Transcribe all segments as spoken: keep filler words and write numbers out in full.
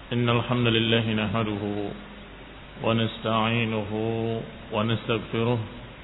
إن الحمد لله نحمده ونستعينه ونستغفره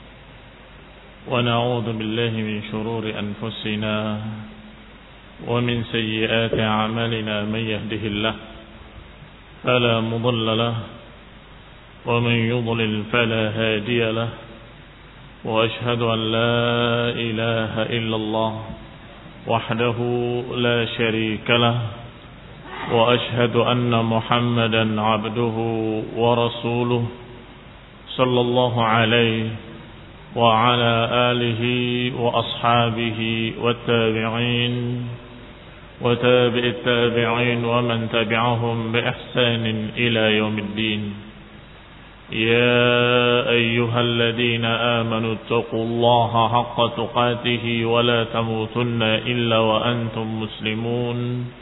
ونعوذ بالله من شرور أنفسنا ومن سيئات أعمالنا من يهده الله فلا مضل له ومن يضلل فلا هادي له وأشهد أن لا إله إلا الله وحده لا شريك له وأشهد أن محمدا عبده ورسوله صلى الله عليه وعلى آله وأصحابه والتابعين وتابع التابعين ومن تبعهم بإحسان إلى يوم الدين يا أيها الذين آمنوا اتقوا الله حق تقاته ولا تموتن إلا وأنتم مسلمون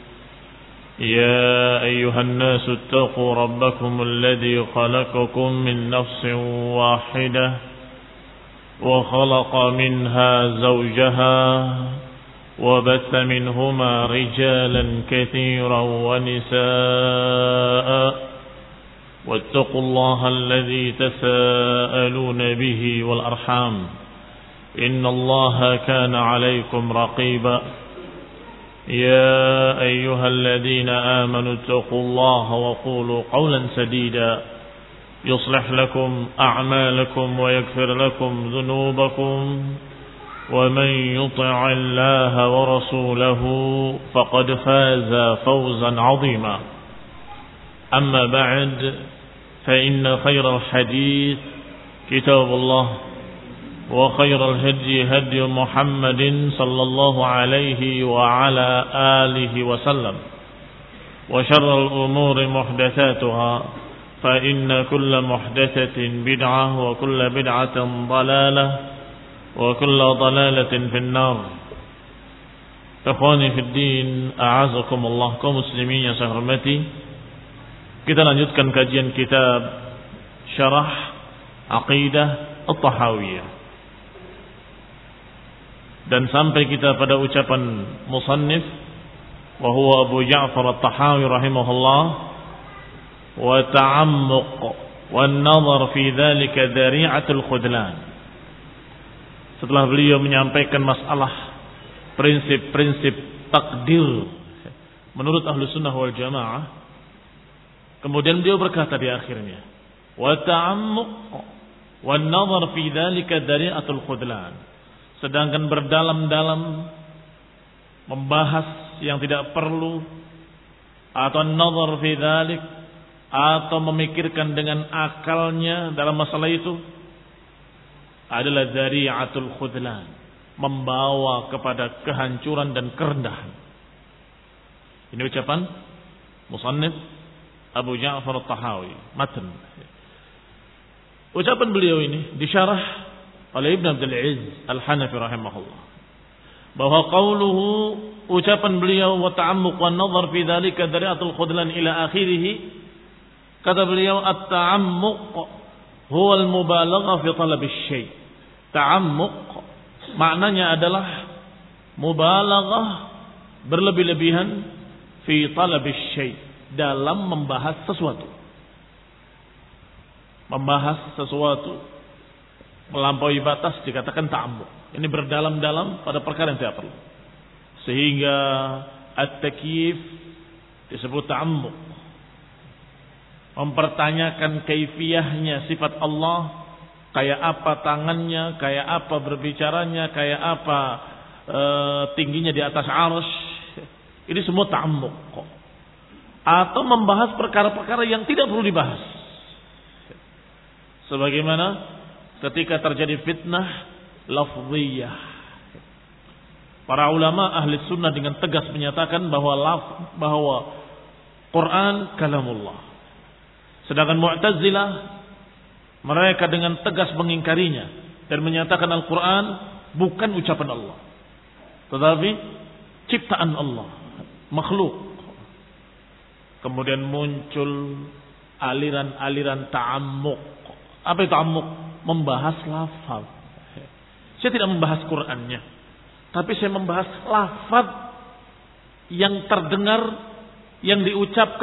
يا أيها الناس اتقوا ربكم الذي خلقكم من نفس واحدة وخلق منها زوجها وبث منهما رجالا كثيرا ونساء واتقوا الله الذي تساءلون به والأرحام إن الله كان عليكم رقيبا يا أيها الذين آمنوا اتقوا الله وقولوا قولا سديدا يصلح لكم أعمالكم ويغفر لكم ذنوبكم ومن يطع الله ورسوله فقد فاز فوزا عظيما أما بعد فإن خير الحديث كتاب الله وخير الهدي هدي محمد صلى الله عليه وعلى آله وسلم وشر الأمور محدثاتها فإن كل محدثة بدعة وكل بدعة ضلالة وكل ضلالة في النار. Ikhwani fid din, a'azakumullah, kaum muslimin yang saya hormati. Kita lanjutkan kajian kitab Syarah Aqidah At-Tahawiyah. Dan sampai kita pada ucapan musannif wa huwa Abu Ja'far At-Tahawi rahimahullah, wa ta'ammuq wan nazar fi dhalika dari'atul khudlan. Setelah beliau menyampaikan masalah prinsip-prinsip takdir menurut ahlu sunnah wal jamaah, kemudian beliau berkata di akhirnya, wa ta'ammuq wan nazar fi dhalika dari'atul khudlan. Sedangkan berdalam-dalam membahas yang tidak perlu, atau nazar fi dzalik, atau memikirkan dengan akalnya dalam masalah itu, adalah dzari'atul khudlan, membawa kepada kehancuran dan kerendahan. Ini ucapan musannif Abu Ja'far At-Tahawi, matan. Ucapan beliau ini disyarah oleh Ibn Abdul Aziz Al-Hanafi rahimahullah, bahwa qauluhu, ucapan beliau, wa ta'ammuq wan nazar fi dzalika dari'atul khudlan ila akhirih, kata beliau, at-ta'ammuq huwa al-mubalaghah fi talab asy-syai'. Ta'ammuq maknanya adalah mubalaghah, berlebih-lebihan, fi talab asy-syai', dalam membahas sesuatu. Membahas sesuatu melampaui batas dikatakan ta'ammuq. Ini berdalam-dalam pada perkara yang tidak perlu. Sehingga at-takyif disebut ta'ammuq. Mempertanyakan kaifiyahnya sifat Allah, kayak apa tangannya, kayak apa berbicaranya, kayak apa e, tingginya di atas arsy. Ini semua ta'ammuq. Atau membahas perkara-perkara yang tidak perlu dibahas. Sebagaimana ketika terjadi fitnah lafziyah, para ulama ahli sunnah dengan tegas menyatakan bahwa laf, bahwa Quran kalamullah. Sedangkan Mu'tazilah, mereka dengan tegas mengingkarinya dan menyatakan Al-Quran bukan ucapan Allah, tetapi ciptaan Allah, makhluk. Kemudian muncul aliran-aliran ta'ammuq. Apa itu ta'ammuq? Membahas lafaz. Saya tidak membahas Qur'annya, tapi saya membahas lafaz yang terdengar, yang diucapkan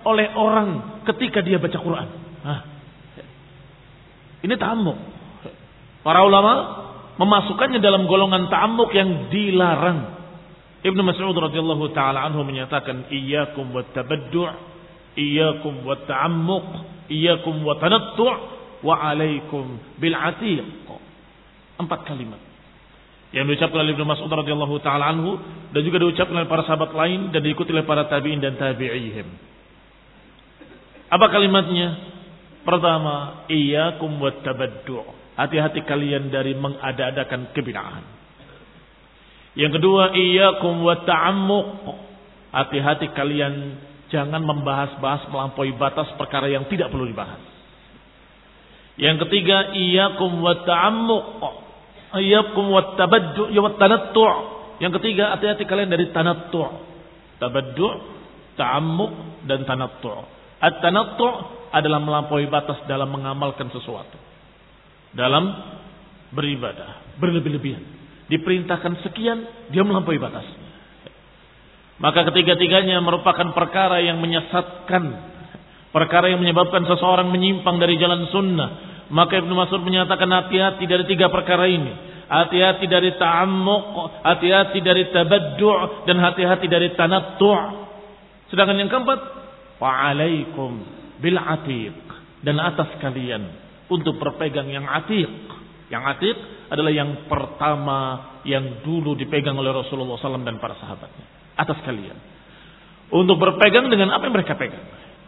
oleh orang ketika dia baca Quran. Hah. Ini ta'ammuk. Para ulama memasukkannya dalam golongan ta'ammuk yang dilarang. Ibnu Mas'ud radhiyallahu taala anhu menyatakan, iyyakum wattabaddu', iyyakum watta'ammuq, iyyakum watanattu' wa 'alaikum bil 'atiq. Empat kalimat yang diucapkan oleh Ibnu Mas'ud radhiyallahu taala anhu dan juga diucapkan oleh para sahabat lain dan diikuti oleh para tabi'in dan tabi'ihim. Apa kalimatnya? Pertama, iyyakum wattabaddu'. Hati-hati kalian dari mengada-adakan kebid'ahan. Yang kedua, iyyakum watta'ammuq. Hati-hati kalian jangan membahas-bahas melampaui batas perkara yang tidak perlu dibahas. Yang ketiga, iyyakum watta'ammuq. Iyyakum wattabaddu' wattanattu'. Yang ketiga, hati-hati kalian dari tanattu'. Tabaddu', ta'ammuq dan tanattu'. At-tanattu' adalah melampaui batas dalam mengamalkan sesuatu. Dalam beribadah, berlebih-lebihan. Diperintahkan sekian, dia melampaui batas. Maka ketiga-tiganya merupakan perkara yang menyesatkan, perkara yang menyebabkan seseorang menyimpang dari jalan sunnah. Maka Ibnu Mas'ud menyatakan hati-hati dari tiga perkara ini. Hati-hati dari ta'ammuq, hati-hati dari tabaddu' dan hati-hati dari tanattu'. Sedangkan yang keempat, wa'alaikum bil 'atiq, dan atas kalian untuk berpegang yang atiq. Yang atiq adalah yang pertama yang dulu dipegang oleh Rasulullah shallallahu alaihi wasallam dan para sahabatnya. Atas kalian untuk berpegang dengan apa yang mereka pegang.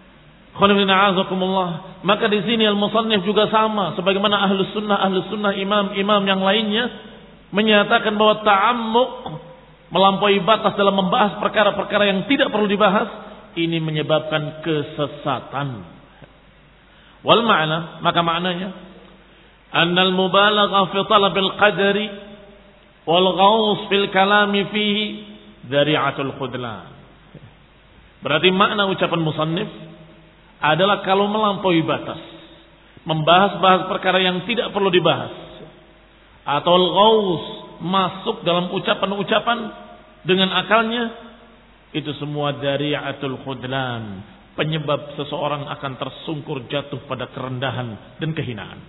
Maka di sini al-musannif juga sama, sebagaimana ahlus sunnah, ahlus sunnah imam-imam yang lainnya menyatakan bahwa ta'ammuq, melampaui batas dalam membahas perkara-perkara yang tidak perlu dibahas, ini menyebabkan kesesatan. Wal ma'na, maka maknanya annal mubalagha fi talabil qadari wal ghaus fil kalami fihi dzari'atul khudlan. Berarti makna ucapan musannif adalah kalau melampaui batas, membahas-bahas perkara yang tidak perlu dibahas, atau al ghaus, masuk dalam ucapan-ucapan dengan akalnya, itu semua dzari'atul khudlan, penyebab seseorang akan tersungkur jatuh pada kerendahan dan kehinaan.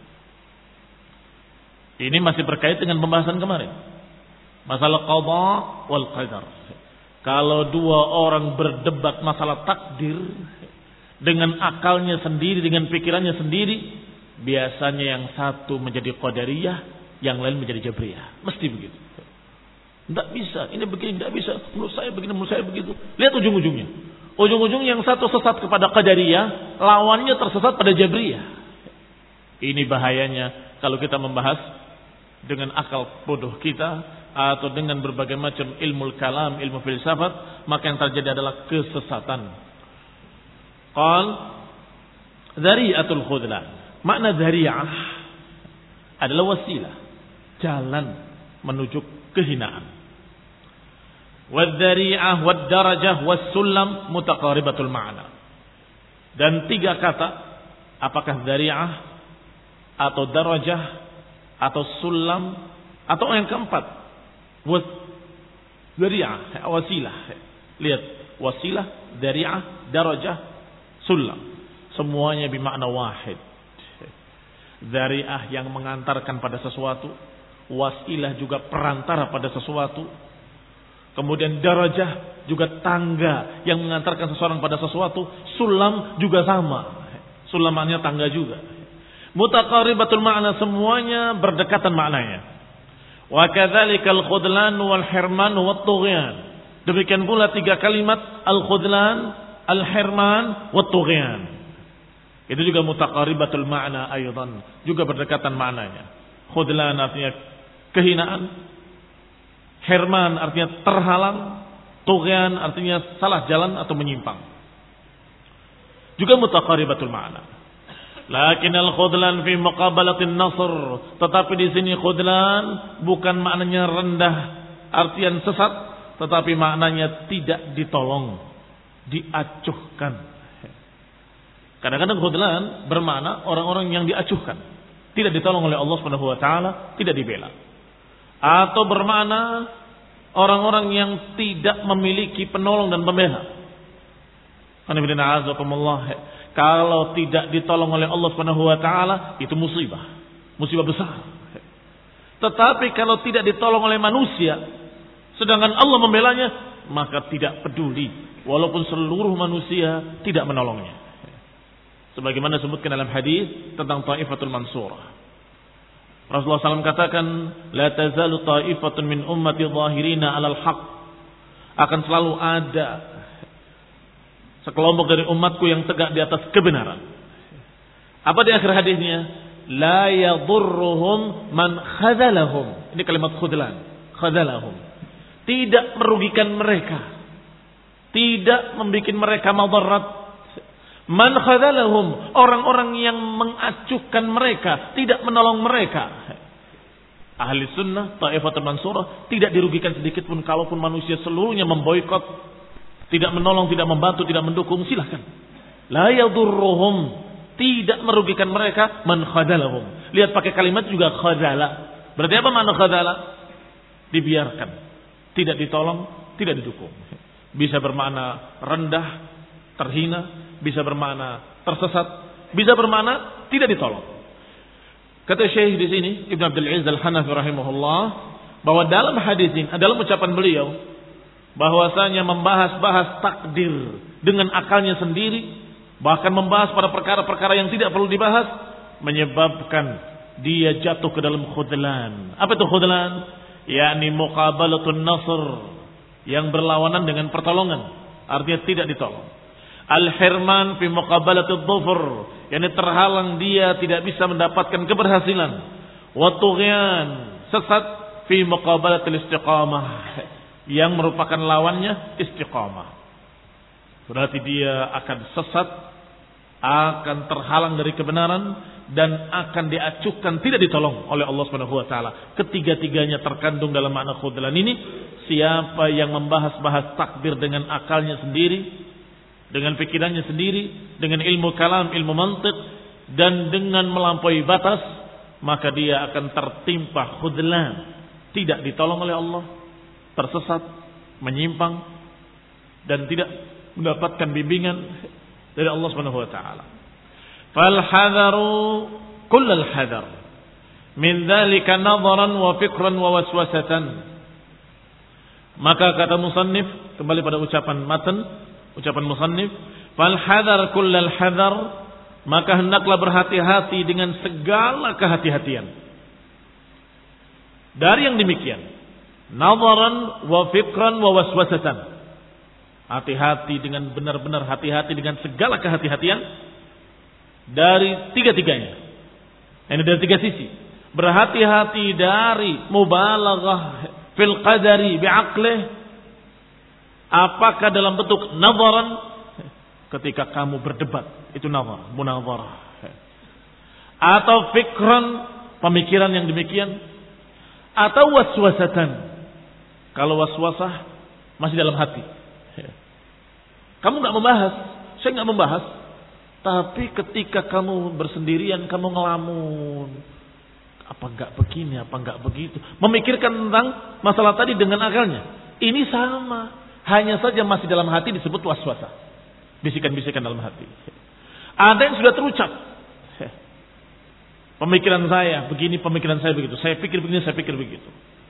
Ini masih berkait dengan pembahasan kemarin. Masalah qada wal qadar. Kalau dua orang berdebat masalah takdir dengan akalnya sendiri, dengan pikirannya sendiri, biasanya yang satu menjadi qadariyah, yang lain menjadi jabriyah. Mesti begitu. Tidak bisa, ini begini, tidak bisa. Menurut saya begini, menurut saya begitu. Lihat ujung-ujungnya. Ujung-ujung yang satu sesat kepada qadariyah, lawannya tersesat pada jabriyah. Ini bahayanya kalau kita membahas dengan akal bodoh kita atau dengan berbagai macam ilmu kalam, ilmu filsafat, maka yang terjadi adalah kesesatan. Qal dzari'atul khudlan. Makna dzari'ah adalah wasilah, jalan menuju kehinaan. Wadzari'ah wad-darajah was-sulam mutaqaribatul ma'na. Dan tiga kata, apakah dzari'ah atau darajah atau sulam atau yang keempat dzari'ah, wasilah. Lihat, wasilah, dzari'ah, darajah, sulam, semuanya bermakna wahid. Dzari'ah yang mengantarkan pada sesuatu, wasilah juga perantara pada sesuatu, kemudian darajah juga tangga yang mengantarkan seseorang pada sesuatu, sulam juga sama, sulamannya tangga juga. Mutaqaribatul ma'na, semuanya berdekatan maknanya. Wa kadzalikal khudlan wal hirman wat tughyan. Demikian pula tiga kalimat al-khudlan, al-hirman wat tughyan. Itu juga mutaqaribatul ma'na aidan, juga berdekatan maknanya. Khudlan artinya kehinaan, hirman artinya terhalang, tughyan artinya salah jalan atau menyimpang. Juga mutaqaribatul ma'na. Lakin al-khudlan fi muqabalatin nasr, tetapi di sini khudlan bukan maknanya rendah, artian sesat, tetapi maknanya tidak ditolong, diacuhkan. Kadang-kadang khudlan bermakna orang-orang yang diacuhkan, tidak ditolong oleh Allah Subhanahu wa taala, tidak dibela. Atau bermakna orang-orang yang tidak memiliki penolong dan pembela. Kalau tidak ditolong oleh Allah Subhanahu wa taala itu musibah, musibah besar. Tetapi kalau tidak ditolong oleh manusia sedangkan Allah membelanya, maka tidak peduli walaupun seluruh manusia tidak menolongnya. Sebagaimana disebutkan dalam hadis tentang Taifatul Mansurah. Rasulullah shallallahu alaihi wasallam katakan, la tazalu ta'ifatun min ummati zahirina 'alal haqq. Akan selalu ada sekelompok dari umatku yang tegak di atas kebenaran. Apa di akhir hadisnya? La yadurruhum man khadalahum. Ini kalimat khudlan. Khadalahum. Tidak merugikan mereka. Tidak membuat mereka madarat. Man khadalahum. Orang-orang yang mengacuhkan mereka. Tidak menolong mereka. Ahli sunnah, Taifatul Mansurah tidak dirugikan sedikit pun kalaupun manusia seluruhnya memboikot, tidak menolong, tidak membantu, tidak mendukung, silahkan. La yadurruhum, tidak merugikan mereka, man khadalahum. Lihat pakai kalimat juga khadala. Berarti apa makna khadala? Dibiarkan, tidak ditolong, tidak didukung. Bisa bermakna rendah, terhina, bisa bermakna tersesat, bisa bermakna tidak ditolong. Kata Syekh di sini Ibnu Abdul Aziz Al-Hanafi rahimahullah bahwa dalam hadis ini adalah ucapan beliau bahwasanya membahas-bahas takdir dengan akalnya sendiri, bahkan membahas pada perkara-perkara yang tidak perlu dibahas, menyebabkan dia jatuh ke dalam khudlan. Apa itu khudlan? Yakni muqabalatun nasr, yang berlawanan dengan pertolongan, artinya tidak ditolong. Al-hirman fi muqabalatul dhufur, yakni terhalang dia tidak bisa mendapatkan keberhasilan. Wa tughyan, sesat fi muqabalatil istiqamah, yang merupakan lawannya istiqamah. Berarti dia akan sesat, akan terhalang dari kebenaran dan akan diacuhkan, tidak ditolong oleh Allah Subhanahu wa taala. Ketiga-tiganya terkandung dalam makna khudlan ini. Siapa yang membahas-bahas takdir dengan akalnya sendiri, dengan pikirannya sendiri, dengan ilmu kalam, ilmu mantiq, dan dengan melampaui batas, maka dia akan tertimpa khudlan, tidak ditolong oleh Allah, tersesat, menyimpang, dan tidak mendapatkan bimbingan dari Allah Subhanahu wa taala. Fal hadaru kullal hadar min dzalika nadharan wa fikran wa waswasatan. Maka kata musannif, kembali pada ucapan matan, ucapan musannif, fal hadar kullal hadar, maka hendaklah berhati-hati dengan segala kehati-hatian. Dari yang demikian, nadharan wa fikran wa waswasatan. Hati-hati dengan benar-benar hati-hati dengan segala kehati-hatian dari tiga-tiganya. Ini dari tiga sisi. Berhati-hati dari mubalaghah fil qadari bi'aqlih. Apakah dalam bentuk nadharan ketika kamu berdebat, itu nadhar, munadharah. Atau fikran, pemikiran yang demikian, atau waswasatan. Kalau waswasah masih dalam hati. Kamu enggak membahas, saya enggak membahas, tapi ketika kamu bersendirian kamu ngelamun. Apa enggak begini, apa enggak begitu. Memikirkan tentang masalah tadi dengan akalnya. Ini sama. Hanya saja masih dalam hati disebut waswasah. Bisikan-bisikan dalam hati. Ada yang sudah terucap. Pemikiran saya begini, pemikiran saya begitu. Saya pikir begini, saya pikir begitu.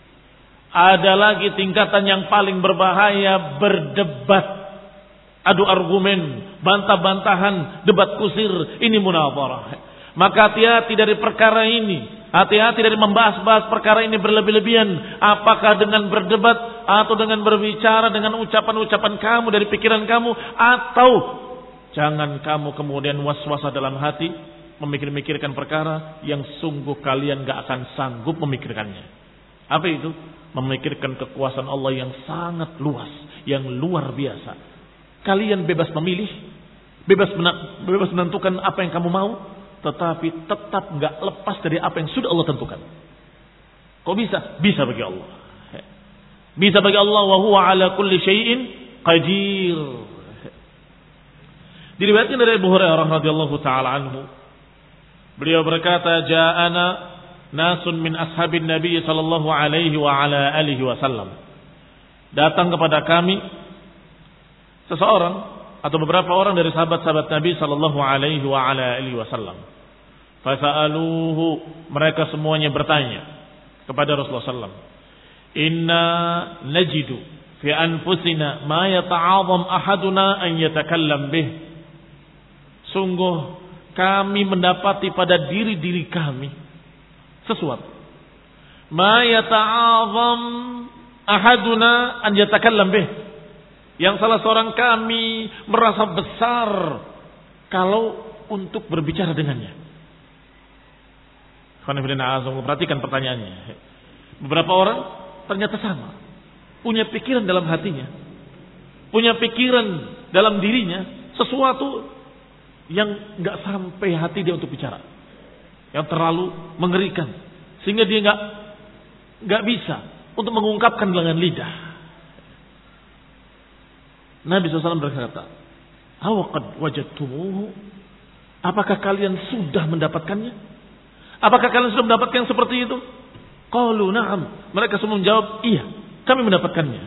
Ada lagi tingkatan yang paling berbahaya, berdebat. Adu argumen, bantah-bantahan, debat kusir. Ini munadharah. Maka hati-hati dari perkara ini. Hati-hati dari membahas-bahas perkara ini berlebih-lebihan. Apakah dengan berdebat atau dengan berbicara dengan ucapan-ucapan kamu dari pikiran kamu, atau jangan kamu kemudian waswasa dalam hati memikir-mikirkan perkara yang sungguh kalian gak akan sanggup memikirkannya. Apa itu? Memikirkan kekuasaan Allah yang sangat luas, yang luar biasa. Kalian bebas memilih, bebas bebas menentukan apa yang kamu mau, tetapi tetap gak lepas dari apa yang sudah Allah tentukan. Kok bisa? Bisa bagi Allah. Bisa bagi Allah, wa huwa ala kulli syai'in qadir. Diriwayatkan dari Abu Hurairah radhiyallahu taala anhu, beliau berkata, ja'ana nasun min ashabin Nabi sallallahu alaihi wa ala alihi wasallam. Datang kepada kami seseorang atau beberapa orang dari sahabat-sahabat Nabi sallallahu alaihi wa ala alihi wasallam. Fasa'aluhu, mereka semuanya bertanya kepada Rasulullah sallallahu alaihi wasallam. Inna najidu fi anfusina ma yata'azam ahaduna an yatakallam bih. Sungguh kami mendapati pada diri-diri kami sesuatu. Ma yata'azam ahaduna an yatakallam bih. Yang salah seorang kami merasa besar kalau untuk berbicara dengannya. Perhatikan pertanyaannya. Beberapa orang ternyata sama. Punya pikiran dalam hatinya. Punya pikiran dalam dirinya. Sesuatu yang gak sampai hati dia untuk bicara. Yang terlalu mengerikan. Sehingga dia gak, gak bisa untuk mengungkapkan dengan lidah. Nabi shallallahu alaihi wasallam berkata, "Awaqad wajadtumuhu?" Apakah kalian sudah mendapatkannya? Apakah kalian sudah mendapatkan yang seperti itu? Qalu na'am. Mereka semua menjawab, iya, kami mendapatkannya.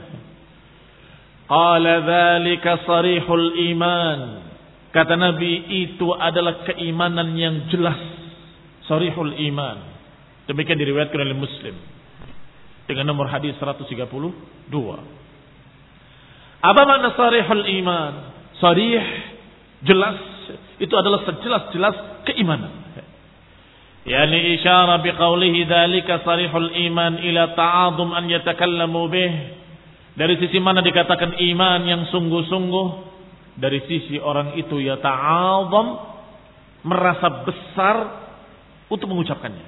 Qala dzalika sarihul iman. Kata Nabi, itu adalah keimanan yang jelas. Sarihul iman. Demikian diriwayatkan oleh Muslim dengan nomor hadis seratus tiga puluh dua. Apa makna sarihul iman? Sarih, jelas, itu adalah sejelas-jelas keimanan. Yani isyara biqaulihi dzalika sarihul iman ila ta'adhum an yatakallamu bih. Dari sisi mana dikatakan iman yang sungguh-sungguh? Dari sisi orang itu ya ta'adham, merasa besar untuk mengucapkannya.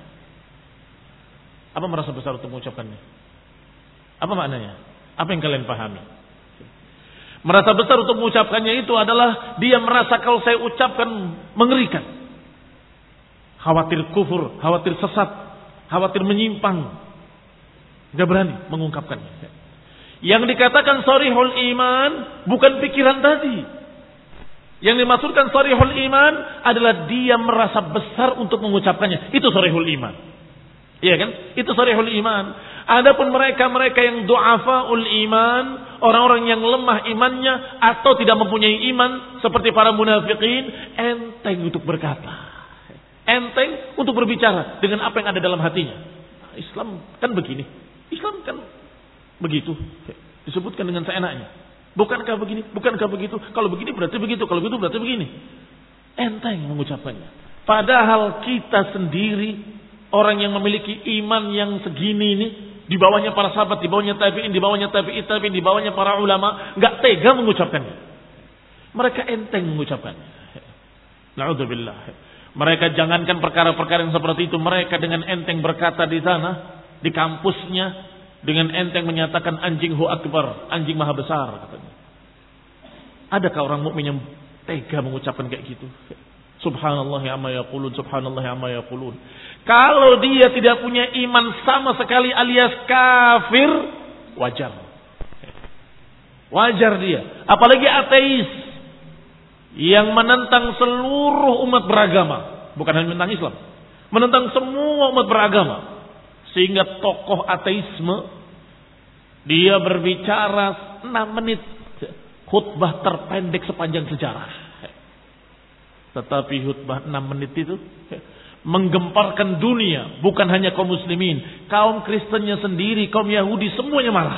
Apa merasa besar untuk mengucapkannya? Apa maknanya? Apa yang kalian pahami? Merasa besar untuk mengucapkannya itu adalah dia merasa kalau saya ucapkan mengerikan. Khawatir kufur, khawatir sesat, khawatir menyimpang. Tidak berani mengungkapkannya. Yang dikatakan sarihul iman bukan pikiran tadi. Yang dimaksudkan sarihul iman adalah dia merasa besar untuk mengucapkannya. Itu sarihul iman. Iya kan? Itu sarihul iman. Adapun mereka-mereka yang du'afaul iman, orang-orang yang lemah imannya atau tidak mempunyai iman seperti para munafikin, enteng untuk berkata. Enteng untuk berbicara dengan apa yang ada dalam hatinya. Nah, Islam kan begini. Islam kan begitu. Disebutkan dengan seenaknya. Bukankah begini? Bukankah begitu? Kalau begini berarti begitu. Kalau begitu berarti begini. Enteng mengucapkannya. Padahal kita sendiri, orang yang memiliki iman yang segini ini, di bawahnya para sahabat, di bawahnya tabi'in, di bawahnya tabi'in, tabi'in, di bawahnya para ulama, gak tega mengucapkannya. Mereka enteng mengucapkannya. Na'udzubillah. Mereka jangankan perkara-perkara yang seperti itu. Mereka dengan enteng berkata di sana, di kampusnya, dengan enteng menyatakan anjing hu akbar, anjing maha besar, katanya. Adakah orang mukmin yang tega mengucapkan kayak gitu? Subhanallah ya amma yaqulun, subhanallah ya amma yaqulun. Kalau dia tidak punya iman sama sekali alias kafir, wajar. Wajar dia. Apalagi ateis yang menentang seluruh umat beragama, bukan hanya menentang Islam, menentang semua umat beragama, sehingga tokoh ateisme dia berbicara enam menit, khutbah terpendek sepanjang sejarah. Tetapi khutbah enam menit itu menggemparkan dunia, bukan hanya kaum muslimin, kaum Kristennya sendiri, kaum Yahudi semuanya marah.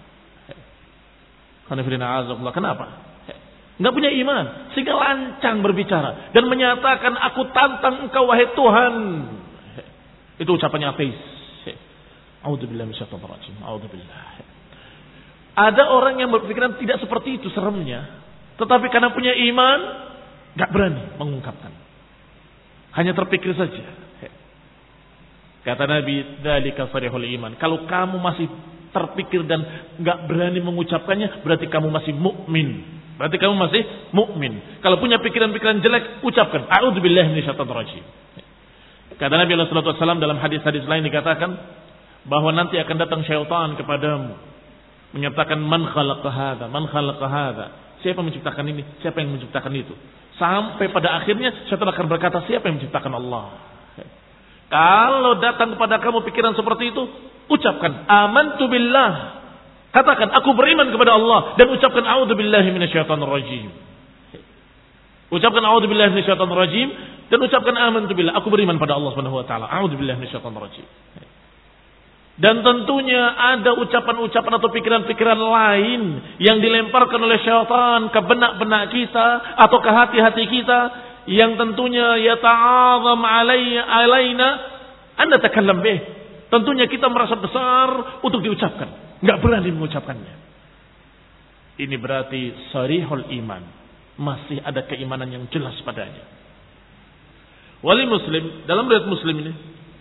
Kenapa? Enggak punya iman, sehingga lancang berbicara dan menyatakan aku tantang engkau wahai Tuhan. Itu ucapannya ateis. A'udzubillahi minasyaitonir rajim. A'udzubillah. Ada orang yang berpikiran tidak seperti itu seremnya, tetapi karena punya iman enggak berani mengungkapkan. Hanya terpikir saja. Kata Nabi, dzalika sarihul iman. Kalau kamu masih terpikir dan enggak berani mengucapkannya, berarti kamu masih mukmin. Berarti kamu masih mukmin. Kalau punya pikiran-pikiran jelek, ucapkan a'udzubillahi minasyaitonir rajim. Kata Nabi sallallahu alaihi wasallam dalam hadis-hadis lain dikatakan bahwa nanti akan datang syaitan kepadamu menyatakan man khalaqa hadza, man khalaqa hadza. Siapa yang menciptakan ini? Siapa yang menciptakan itu? Sampai pada akhirnya syaitan akan berkata, siapa yang menciptakan Allah? Kalau datang kepada kamu pikiran seperti itu, ucapkan amantu billah. Katakan aku beriman kepada Allah dan ucapkan a'udzubillahi minasyaitonir rajim. Ucapkan a'udzubillahi minasyaitonir rajim dan ucapkan amantu billah, aku beriman pada Allah Subhanahu wa taala. A'udzubillahi minasyaitonir rajim. Dan tentunya ada ucapan-ucapan atau pikiran-pikiran lain yang dilemparkan oleh syaitan ke benak-benak kita atau ke hati-hati kita yang tentunya yata'azam alayya alaina an natakallam bih. Tentunya kita merasa besar untuk diucapkan, enggak berani mengucapkannya. Ini berarti sarihul iman, masih ada keimanan yang jelas padanya. Wali Muslim, dalam riwayat Muslim ini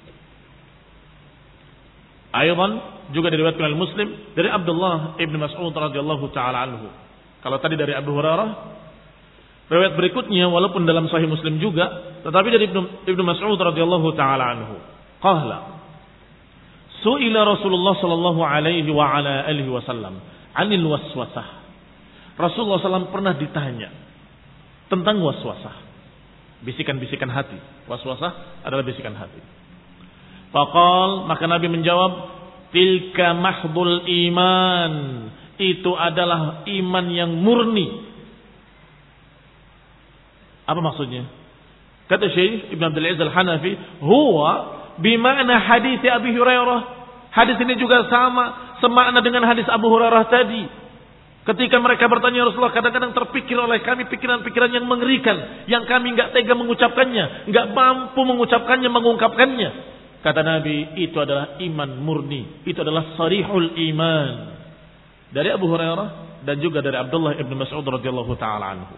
Aydan juga diriwayatkan oleh Muslim dari Abdullah ibn Mas'ud radhiyallahu taala anhu. Kalau tadi dari Abu Hurairah, riwayat berikutnya walaupun dalam Sahih Muslim juga, tetapi dari Ibnu Ibnu Mas'ud radhiyallahu taala anhu. Qala Su'ila Rasulullah sallallahu alaihi wa ala alihi wasallam 'anil waswasah. Rasulullah sallallahu alaihi wasallam pernah ditanya tentang waswasah. Bisikan-bisikan hati. Waswasah adalah bisikan hati. Faqal, maka Nabi menjawab, tilka mahdul iman. Itu adalah iman yang murni. Apa maksudnya? Kata Syekh Ibn Abdul Aziz Al-Hanafi, huwa bima'na hadis Abi Hurairah. Hadis ini juga sama, semakna dengan hadis Abu Hurairah tadi. Ketika mereka bertanya Rasulullah, kadang-kadang terpikir oleh kami pikiran-pikiran yang mengerikan, yang kami enggak tega mengucapkannya, enggak mampu mengucapkannya, mengungkapkannya. Kata Nabi, itu adalah iman murni. Itu adalah sarihul iman. Dari Abu Hurairah dan juga dari Abdullah ibn Mas'ud radhiyallahu ta'ala anhu.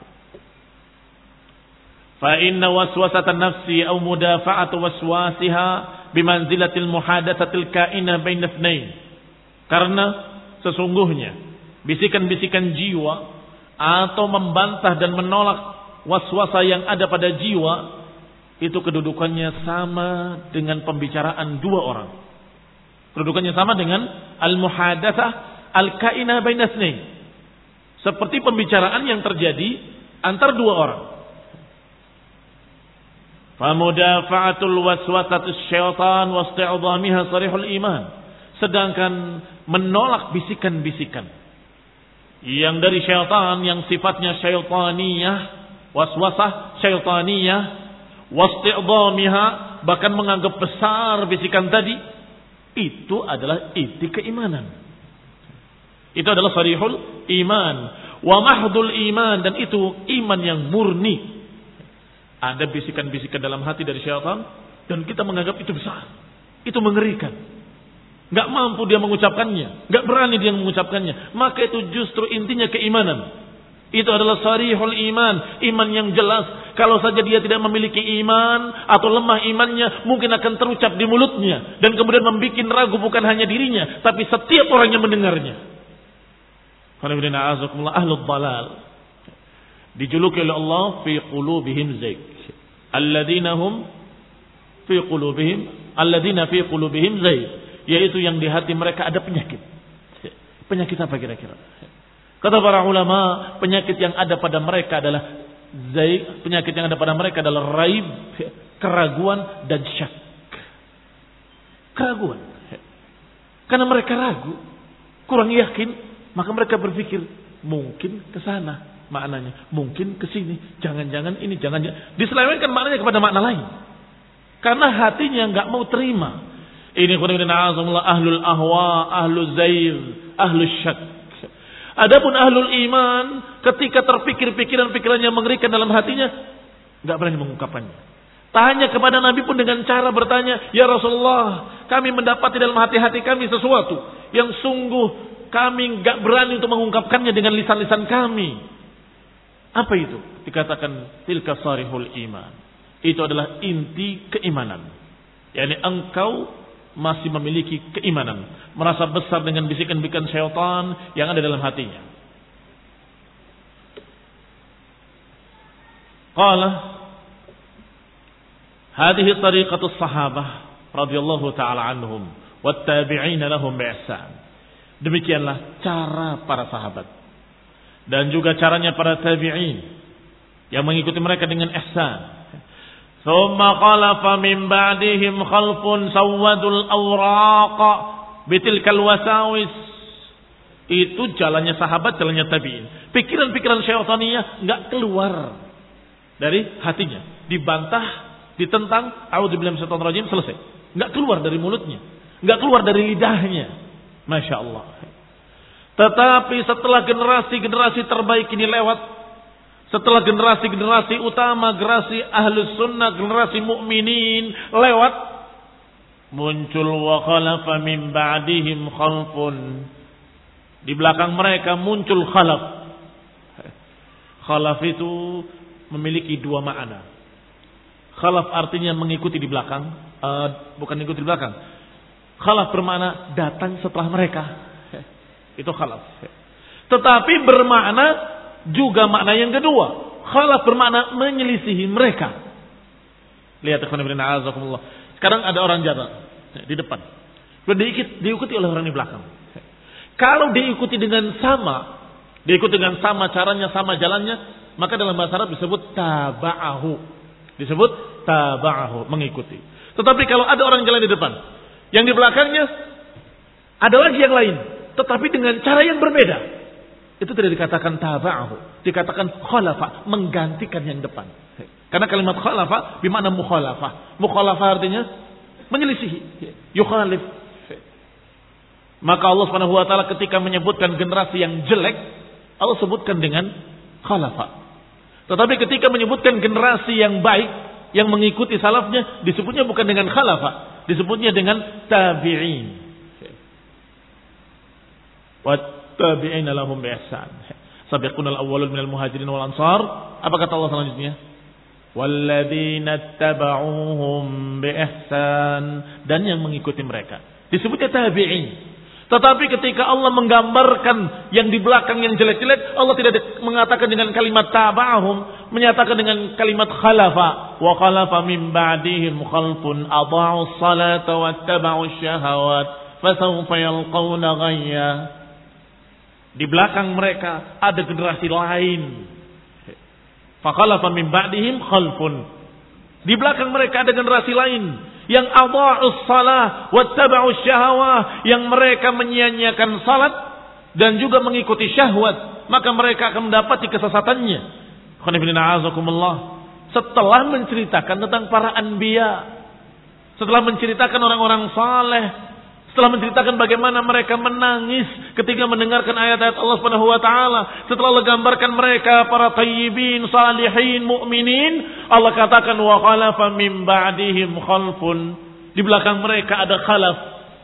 Fa inna waswasatan nafsi aw mudafa'atu waswasiha bimanzilatil muhadatsatil kaina baina itsnain. Karena sesungguhnya bisikan-bisikan jiwa atau membantah dan menolak waswasa yang ada pada jiwa itu kedudukannya sama dengan pembicaraan dua orang. Kedudukannya sama dengan al-muhadatsah al-kaina baina itsnain. Seperti pembicaraan yang terjadi antar dua orang. Fa mudafa'atul waswasatus syaitan wasti'dhamiha sarihul iman. Sedangkan menolak bisikan-bisikan yang dari syaitan yang sifatnya syaitaniyah, waswasah syaitaniyah, wasti'dhamiha, bahkan menganggap besar bisikan tadi, itu adalah inti keimanan. Itu adalah sarihul iman, wa mahdul iman, dan itu iman yang murni. Ada bisikan-bisikan dalam hati dari syaitan dan kita menganggap itu besar, itu mengerikan, enggak mampu dia mengucapkannya, enggak berani dia mengucapkannya, maka itu justru intinya keimanan. Itu adalah sarihul iman, iman yang jelas. Kalau saja dia tidak memiliki iman atau lemah imannya, mungkin akan terucap di mulutnya dan kemudian membuat ragu bukan hanya dirinya, tapi setiap orang yang mendengarnya. Ahlul dalal dijuluki oleh Allah fi qulubihim zayg. Alladzina hum fi qulubihim, alladzina fi qulubihim zayg, yaitu yang di hati mereka ada penyakit. Penyakit apa kira-kira? Kata para ulama, penyakit yang ada pada mereka adalah zaig, penyakit yang ada pada mereka adalah raib, keraguan dan syak. Keraguan. Karena mereka ragu, kurang yakin, maka mereka berpikir mungkin ke sana maknanya, mungkin ke sini, jangan-jangan ini, jangan-jangan. Diselewengkan maknanya kepada makna lain. Karena hatinya enggak mau terima. Ini khonibina ahlul ahwa, ahlul zair, ahlul syak. Adapun ahlul iman, ketika terpikir pikiran-pikiran yang mengerikan dalam hatinya, enggak berani mengungkapkannya. Tanya kepada Nabi pun dengan cara bertanya, ya Rasulullah, kami mendapati dalam hati-hati kami sesuatu yang sungguh kami enggak berani untuk mengungkapkannya dengan lisan-lisan kami. Apa itu? Dikatakan tilka sarihul iman. Itu adalah inti keimanan. yakni engkau masih memiliki keimanan, merasa besar dengan bisikan-bisikan syaitan yang ada dalam hatinya. Qala hadhihi tariqatus sahabah radhiyallahu taala anhum wat tabi'in lahum bi ihsan. Demikianlah cara para sahabat dan juga caranya para tabi'in yang mengikuti mereka dengan ihsan. Thumma khalafa min ba'dihim khalfun sawwadul awraq bitilkal wasawis. Itu jalannya sahabat, jalannya tabi'in. Pikiran-pikiran syaitaniyah enggak keluar. dari hatinya. Dibantah, ditentang, a'udzubillahi minasyaitonir rajim, selesai. Enggak keluar dari mulutnya, enggak keluar dari lidahnya. Masya Allah. Tetapi setelah generasi-generasi terbaik ini lewat, setelah generasi-generasi utama, generasi ahlus sunnah, generasi mukminin lewat, muncul wa khalafa min ba'dihim khalfun. Di belakang mereka muncul khalaf. Khalaf itu memiliki dua makna. Khalaf artinya mengikuti di belakang, uh, bukan mengikuti di belakang. Khalaf bermakna datang setelah mereka. Itu khalaf. Tetapi bermakna juga makna yang kedua. Khalaf bermakna menyelisihi mereka. Lihat ikhwan fillah a'azakumullah. Sekarang ada orang jalan di depan. Diikuti, diikuti oleh orang di belakang. Kalau diikuti dengan sama, diikuti dengan sama caranya, sama jalannya, maka dalam bahasa Arab disebut taba'ahu. Disebut taba'ahu, mengikuti. Tetapi kalau ada orang jalan di depan, yang di belakangnya ada lagi yang lain, tetapi dengan cara yang berbeda, itu tidak dikatakan taba'ahu, dikatakan khalafa, menggantikan yang depan. Karena kalimat khalafa bermakna mukhalafah. Mukhalafah artinya menyelisihi, yukhalif. Maka Allah Subhanahu wa taala ketika menyebutkan generasi yang jelek, Allah sebutkan dengan khalafa. Tetapi ketika menyebutkan generasi yang baik, yang mengikuti salafnya, disebutnya bukan dengan khalafa, disebutnya dengan tabi'in. Wa tabi'ina lahum bi ihsan. Sabiqunal awwalun minal muhajirin wal ansar. Apa kata Allah selanjutnya? Walladzina tabauhum bi ihsan, dan yang mengikuti mereka. Disebutnya tabi'in. Tetapi ketika Allah menggambarkan yang di belakang yang jelek-jelek, Allah tidak mengatakan dengan kalimat taba'ahum, menyatakan dengan kalimat khalafa. Wa khalafa min ba'dihim khalfun adha'us salata wattaba'us syahawat fasawfa yalqawna ghayya. Di belakang mereka ada generasi lain. Fa khalafa min ba'dihim khalfun. Di belakang mereka ada generasi lain yang adha'us salah wattaba'us syahawah, yang mereka menyia-nyiakan salat dan juga mengikuti syahwat, maka mereka akan mendapati kesesatannya. Setelah menceritakan tentang para anbiya, setelah menceritakan orang-orang saleh, setelah menceritakan bagaimana mereka menangis ketika mendengarkan ayat-ayat Allah Subhanahu wa taala, setelah menggambarkan mereka para tayyibin, salihin, mukminin, Allah katakan wa khalafa min ba'dihim khalfun. Di belakang mereka ada khalaf.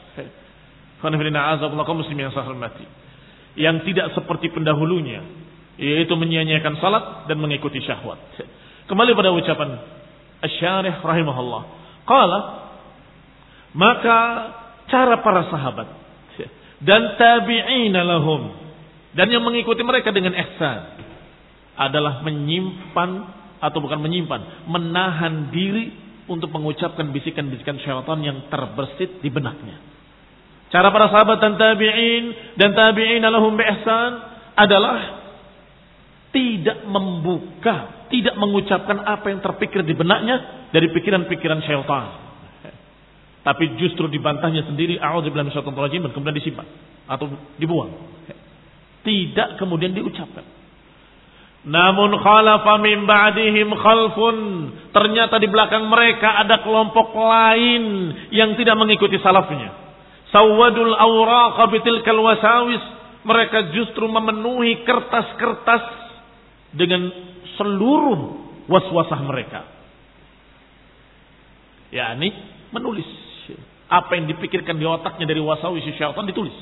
Yang tidak seperti pendahulunya, yaitu menyia-nyiakan salat dan mengikuti syahwat. Kembali pada ucapan Asy-Syarih rahimahullah. Qala, maka cara para sahabat dan tabi'ina lahum, dan yang mengikuti mereka dengan ihsan, adalah menyimpan, atau bukan menyimpan, menahan diri untuk mengucapkan bisikan-bisikan syaitan yang terbersit di benaknya. Cara para sahabat dan tabi'in dan tabi'ina lahum bi ihsan adalah tidak membuka, tidak mengucapkan apa yang terpikir di benaknya dari pikiran-pikiran syaitan. Tapi justru dibantahnya sendiri, a'udzubillahi minasyaitonir rajim, dan kemudian disimpan atau dibuang. Tidak kemudian diucapkan. Namun khalafa min ba'dihim khalfun, ternyata di belakang mereka ada kelompok lain yang tidak mengikuti salafnya. Sawadul awraqa bitilkal wasawis, mereka justru memenuhi kertas-kertas dengan seluruh waswasah mereka. yakni menulis apa yang dipikirkan di otaknya dari wasawis syaitan, ditulis.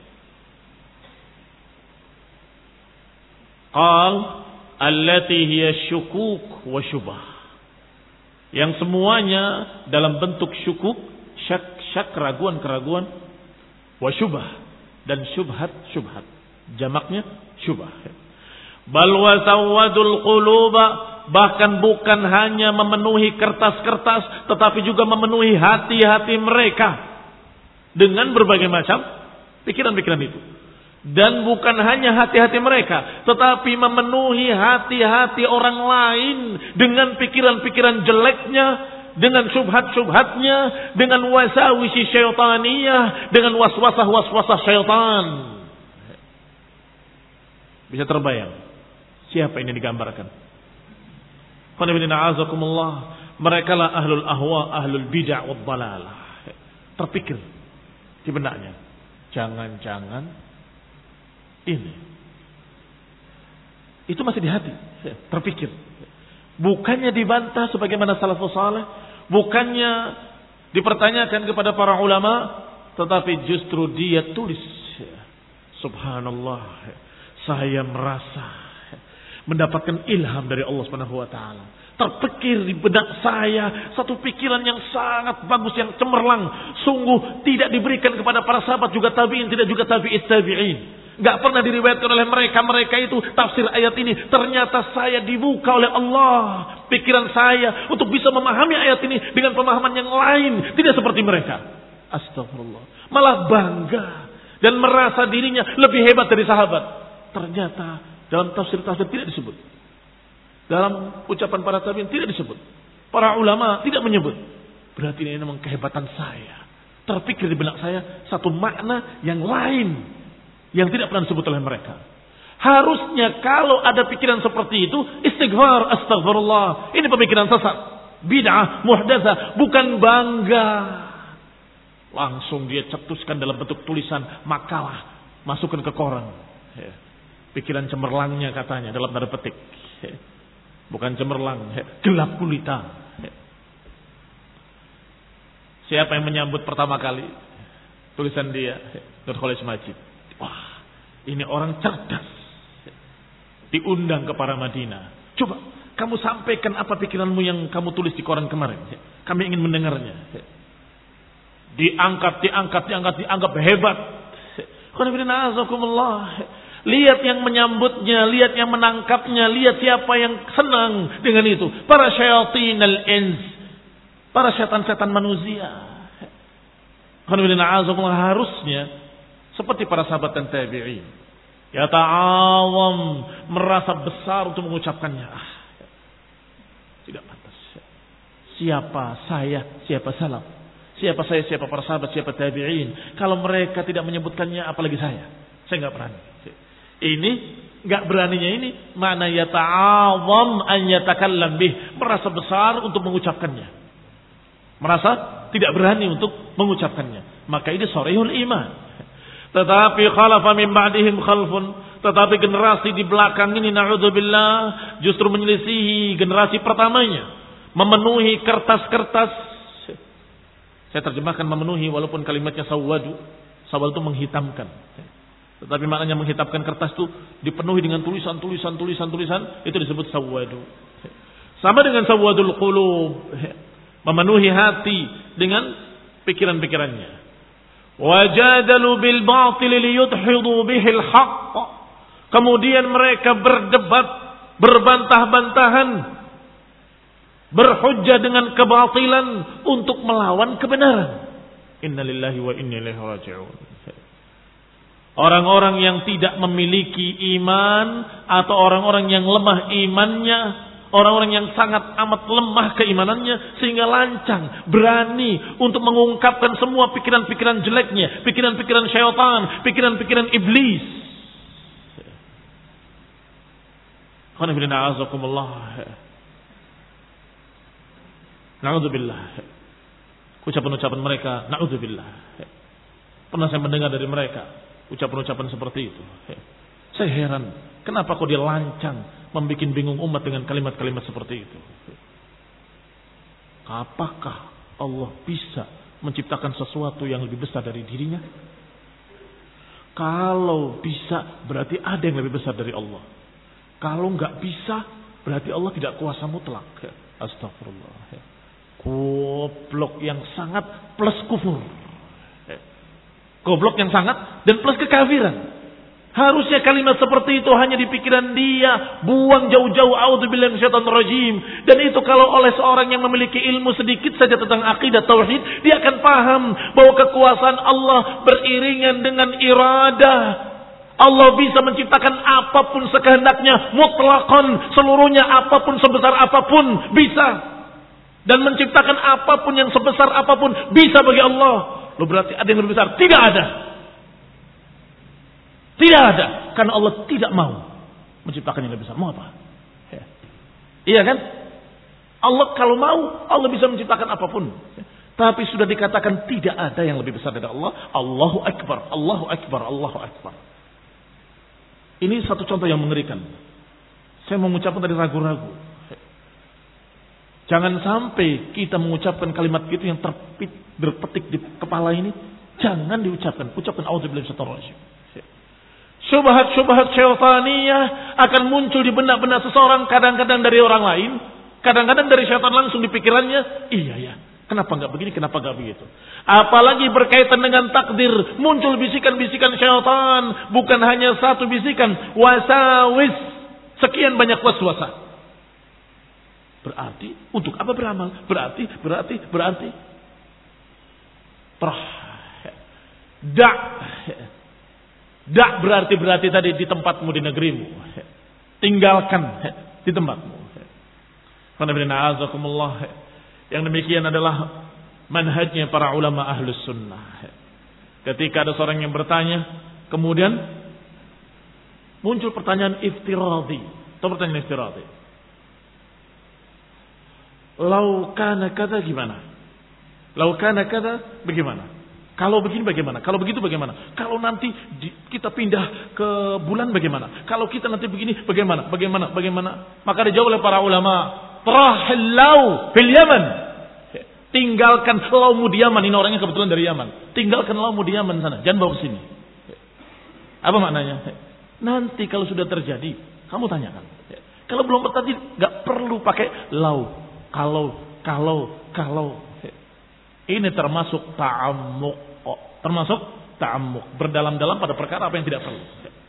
Qal allati hiya syukuk wa syubah, yang semuanya dalam bentuk syukuk, syak-syak, keraguan-keraguan, wa syubah, dan syubhat-syubhat, jamaknya syubah. Bal wasawwadul quluba, bahkan bukan hanya memenuhi kertas-kertas, tetapi juga memenuhi hati-hati mereka dengan berbagai macam pikiran-pikiran itu. Dan bukan hanya hati-hati mereka, tetapi memenuhi hati-hati orang lain dengan pikiran-pikiran jeleknya, dengan syubhat-syubhatnya, dengan wasawisi syaitaniyah, dengan waswasah-waswasah syaitan. Bisa terbayang siapa ini digambarkan? Mereka lah ahlul ahwa, ahlul bid'ah wad dalalah. Terpikir di benaknya, jangan-jangan ini. Itu masih di hati, terpikir. Bukannya dibantah sebagaimana salafus saleh, bukannya dipertanyakan kepada para ulama, tetapi justru dia tulis, subhanallah, saya merasa mendapatkan ilham dari Allah Subhanahu wa taala. Terpikir di benak saya satu pikiran yang sangat bagus, yang cemerlang, sungguh tidak diberikan kepada para sahabat juga tabi'in, tidak juga tabi'it tabi'in. Enggak pernah diriwayatkan oleh mereka mereka itu tafsir ayat ini. Ternyata saya dibuka oleh Allah pikiran saya untuk bisa memahami ayat ini dengan pemahaman yang lain, tidak seperti mereka. Astagfirullah. Malah bangga dan merasa dirinya lebih hebat dari sahabat. Ternyata dalam tafsir-tafsir tidak disebut. Dalam ucapan para tabi'in tidak disebut. Para ulama tidak menyebut. Berarti ini memang kehebatan saya. Terpikir di benak saya satu makna yang lain yang tidak pernah disebut oleh mereka. Harusnya kalau ada pikiran seperti itu, istighfar, astagfirullah. Ini pemikiran sesat, bid'ah, muhdatsah, bukan bangga. Langsung dia cetuskan dalam bentuk tulisan makalah, masukkan ke koran. Pikiran cemerlangnya katanya dalam tanda petik. Bukan cemerlang, gelap gulita. Siapa yang menyambut pertama kali tulisan dia? Nur Khalis Majid. Wah, ini orang cerdas. Diundang ke para Madinah. Coba kamu sampaikan apa pikiranmu yang kamu tulis di koran kemarin. Kami ingin mendengarnya. Diangkat, diangkat, diangkat, dianggap hebat. Lihat yang menyambutnya, lihat yang menangkapnya, lihat siapa yang senang dengan itu. Para syayatin al-ins, para setan-setan manusia. Harusnya seperti para sahabat dan tabi'in, ya ta'awam, merasa besar untuk mengucapkannya. Ah, tidak pantas. Siapa saya, siapa salaf, siapa saya, siapa para sahabat, siapa tabi'in. Kalau mereka tidak menyebutkannya, apalagi saya. Saya nggak berani. Ini nggak beraninya ini mana ya ta'awam an yatakallam bih, merasa besar untuk mengucapkannya, merasa tidak berani untuk mengucapkannya. Maka ini sharihul iman. Tetapi khalafa min ba'dihim khalfun, tetapi generasi di belakang ini na'udzubillah justru menyelisihi generasi pertamanya, memenuhi kertas-kertas. Saya terjemahkan memenuhi walaupun kalimatnya sawwadu. Sawwadu itu menghitamkan. Tetapi maknanya menghitamkan kertas itu dipenuhi dengan tulisan-tulisan tulisan-tulisan, itu disebut sawwadu. Sama dengan sawwadul qulub, memenuhi hati dengan pikiran-pikirannya. Wajadalu bil batil liyudhidu bihil haqq. Kemudian mereka berdebat, berbantah-bantahan, berhujjah dengan kebatilan untuk melawan kebenaran. Innalillahi wa inna ilaihi raji'un. Orang-orang yang tidak memiliki iman atau orang-orang yang lemah imannya, orang-orang yang sangat amat lemah keimanannya sehingga lancang, berani untuk mengungkapkan semua pikiran-pikiran jeleknya, pikiran-pikiran syaitan, pikiran-pikiran iblis. Na'udzubillah. Ucapan-ucapan mereka, na'udzubillah. Pernah saya mendengar dari mereka ucapan-ucapan seperti itu. Saya heran, kenapa kok dia lancang membuat bingung umat dengan kalimat-kalimat seperti itu. Apakah Allah bisa menciptakan sesuatu yang lebih besar dari dirinya? Kalau bisa, berarti ada yang lebih besar dari Allah. Kalau nggak bisa, berarti Allah tidak kuasa mutlak. Astagfirullah. Goblok yang sangat plus kufur. Goblok yang sangat dan plus kekafiran. Harusnya kalimat seperti itu hanya di pikiran dia, buang jauh-jauh, a'udzubillahi minasyaitonir rajim. Dan itu kalau oleh seorang yang memiliki ilmu sedikit saja tentang akidah tauhid, dia akan paham bahwa kekuasaan Allah beriringan dengan iradah. Allah bisa menciptakan apapun sekehendaknya, mutlaqan, seluruhnya, apapun sebesar apapun bisa. Dan menciptakan apapun yang sebesar apapun bisa bagi Allah. Loh, berarti ada yang lebih besar? Tidak ada. Tidak ada. Karena Allah tidak mau menciptakan yang lebih besar. Mau apa? Ya. Iya kan? Allah kalau mau, Allah bisa menciptakan apapun. Tapi sudah dikatakan tidak ada yang lebih besar dari Allah. Allahu Akbar, Allahu Akbar, Allahu Akbar. Ini satu contoh yang mengerikan. Saya mau mengucapkan tadi ragu-ragu. Jangan sampai kita mengucapkan kalimat itu yang terpit, berpetik di kepala ini. Jangan diucapkan. Ucapkan auzubillahi minasyaitonir rajim. Syubhat-syubhat syaitaniyah akan muncul di benak-benak seseorang. Kadang-kadang dari orang lain. Kadang-kadang dari syaitan langsung di pikirannya. Iya ya. Kenapa enggak begini, kenapa enggak begitu? Apalagi berkaitan dengan takdir, muncul bisikan-bisikan syaitan, bukan hanya satu bisikan, wasawis, sekian banyak waswasah. Berarti untuk apa beramal? Berarti, berarti, berarti. Terah. Dak. Dak berarti berarti tadi di tempatmu, di negerimu. Tinggalkan di tempatmu. Alhamdulillah. Yang demikian adalah manhajnya para ulama ahlus sunnah. Ketika ada seorang yang bertanya, kemudian muncul pertanyaan iftiradi. Atau pertanyaan iftiradi. Lau kana kata gimana? Lau kana kata bagaimana? Kalau begini bagaimana? Kalau begitu bagaimana? Kalau nanti kita pindah ke bulan bagaimana? Kalau kita nanti begini bagaimana? Bagaimana? Bagaimana? Maka dijawab oleh para ulama, Trahlau fil Yaman. Tinggalkan laumu di Yaman. Ini orangnya kebetulan dari Yaman. Tinggalkan laumu di Yaman sana. Jangan bawa ke sini. Apa maknanya? Nanti kalau sudah terjadi, kamu tanyakan. Kalau belum terjadi, nggak perlu pakai lau. Kalau, kalau, kalau. Ini termasuk ta'ammuk. Termasuk ta'ammuk. Berdalam-dalam pada perkara apa yang tidak perlu.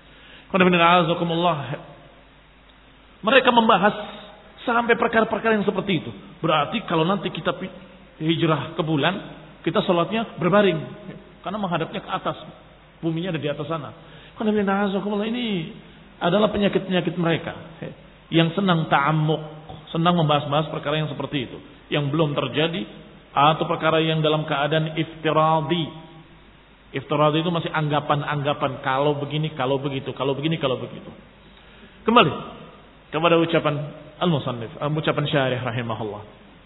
Mereka membahas sampai perkara-perkara yang seperti itu. Berarti kalau nanti kita hijrah ke bulan, kita sholatnya berbaring. Karena menghadapnya ke atas. Buminya ada di atas sana. Ini adalah penyakit-penyakit mereka. Yang senang ta'ammuk. Senang membahas-bahas perkara yang seperti itu. Yang belum terjadi. Atau perkara yang dalam keadaan iftiradi. Iftiradi itu masih anggapan-anggapan. Kalau begini, kalau begitu. Kalau begini, kalau begitu. Kembali kepada ucapan al-musannif, ucapan syarih rahimahullah.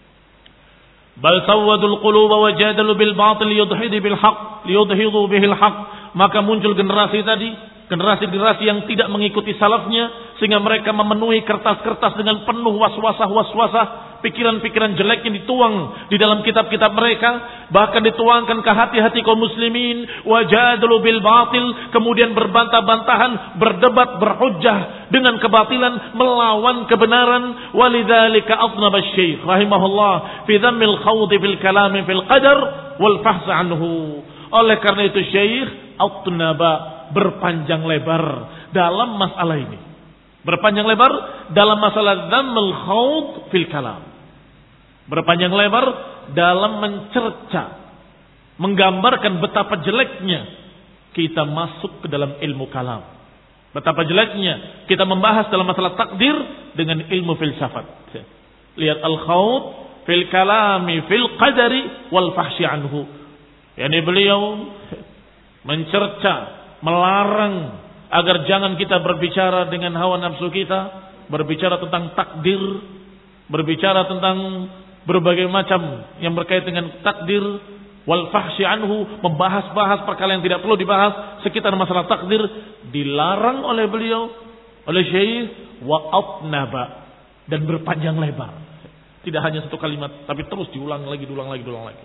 Bal sawwadul quluba wa jadalu bil batil yudhidu bil haqq liyudhidu bihil haqq. Maka muncul generasi tadi, generasi-generasi yang tidak mengikuti salafnya, sehingga mereka memenuhi kertas-kertas dengan penuh waswasah-waswasah, pikiran-pikiran jelek yang dituang di dalam kitab-kitab mereka, bahkan dituangkan ke hati-hati kaum muslimin. Wajadalu bil batil, kemudian berbantah-bantahan, berdebat, berhujjah dengan kebatilan, melawan kebenaran. Walidzalika atnaba asy-syekh rahimahullah fi dhammil khawd fil kalam fil qadar wal fahs anhu. Oleh karena itu syekh atnaba, berpanjang lebar dalam masalah ini. Berpanjang lebar dalam masalah dhammil khawd fil kalam. Berpanjang lebar dalam mencerca, menggambarkan betapa jeleknya kita masuk ke dalam ilmu kalam. Betapa jeleknya kita membahas dalam masalah takdir dengan ilmu filsafat. Lihat al-khawd fil kalami fil qadari wal fahsy anhu. Yani beliau mencerca, melarang agar jangan kita berbicara dengan hawa nafsu kita, berbicara tentang takdir, berbicara tentang berbagai macam yang berkait dengan takdir, wal fahsy anhu, membahas-bahas perkara yang tidak perlu dibahas sekitar masalah takdir, dilarang oleh beliau, oleh syekh, wa atnaba, dan berpanjang lebar. Tidak hanya satu kalimat, tapi terus diulang lagi, diulang lagi, diulang lagi.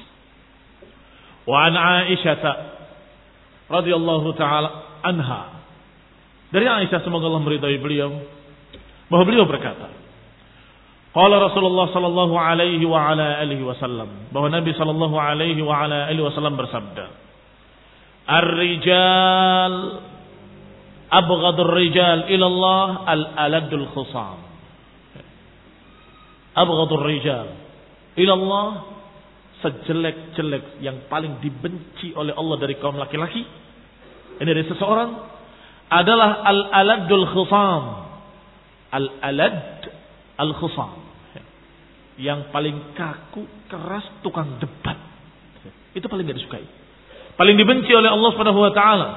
Wa an Aisyah radhiyallahu taala anha, dari Aisyah semoga Allah meridai beliau, bahwa beliau berkata, qala Rasulullah sallallahu alaihi wa ala alihi wasallam, bahwa Nabi sallallahu alaihi wa ala alihi wasallam bersabda, ar-rijal abghadur rijal ila Allah al-aladul khusam. Abghadur rijal ila Allah, sejelek-jelek yang paling dibenci oleh Allah dari kaum laki-laki, ini dari seseorang, adalah al-aladul khusam. Al-alad al-khusam, yang paling kaku, keras, tukang debat. Itu paling tidak disukai, paling dibenci oleh Allah Subhanahu wa taala.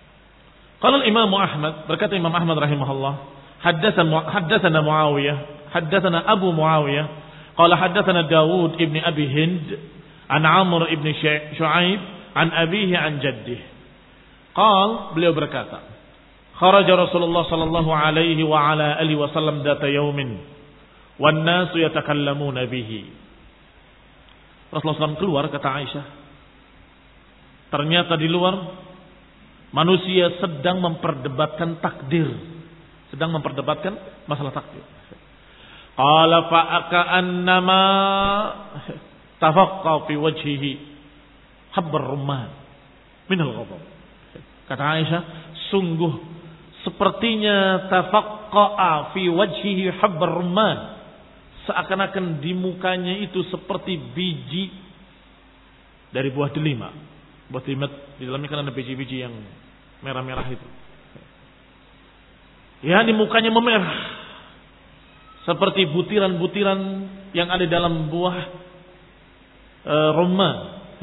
Qala Imam Ahmad, berkata Imam Ahmad rahimahullah, haddatsana haddatsana Muawiyah, haddatsana Abu Muawiyah qala haddatsana Dawud ibn Abi Hind an Amr ibn Shu'aib an abihi an jaddih. Qal, beliau berkata, kharaja Rasulullah sallallahu alaihi wa ala alihi wasallam data yaumin wan nasu yatakallamuna bihi. Rasulullah sallallahu alaihi wasallam keluar, kata Aisyah. Ternyata di luar manusia sedang memperdebatkan takdir, sedang memperdebatkan masalah takdir. Qala fa ka'annama tafaqqa fi wajhihi habbar rumman min al-ghadab. Kata Aisyah, sungguh sepertinya tafaqqa fi wajhihi habbar rumman, seakan-akan di mukanya itu seperti biji dari buah delima. Buah delima di dalamnya kan ada biji-biji yang merah-merah itu. Ya, di mukanya memerah seperti butiran-butiran yang ada dalam buah e, rumman.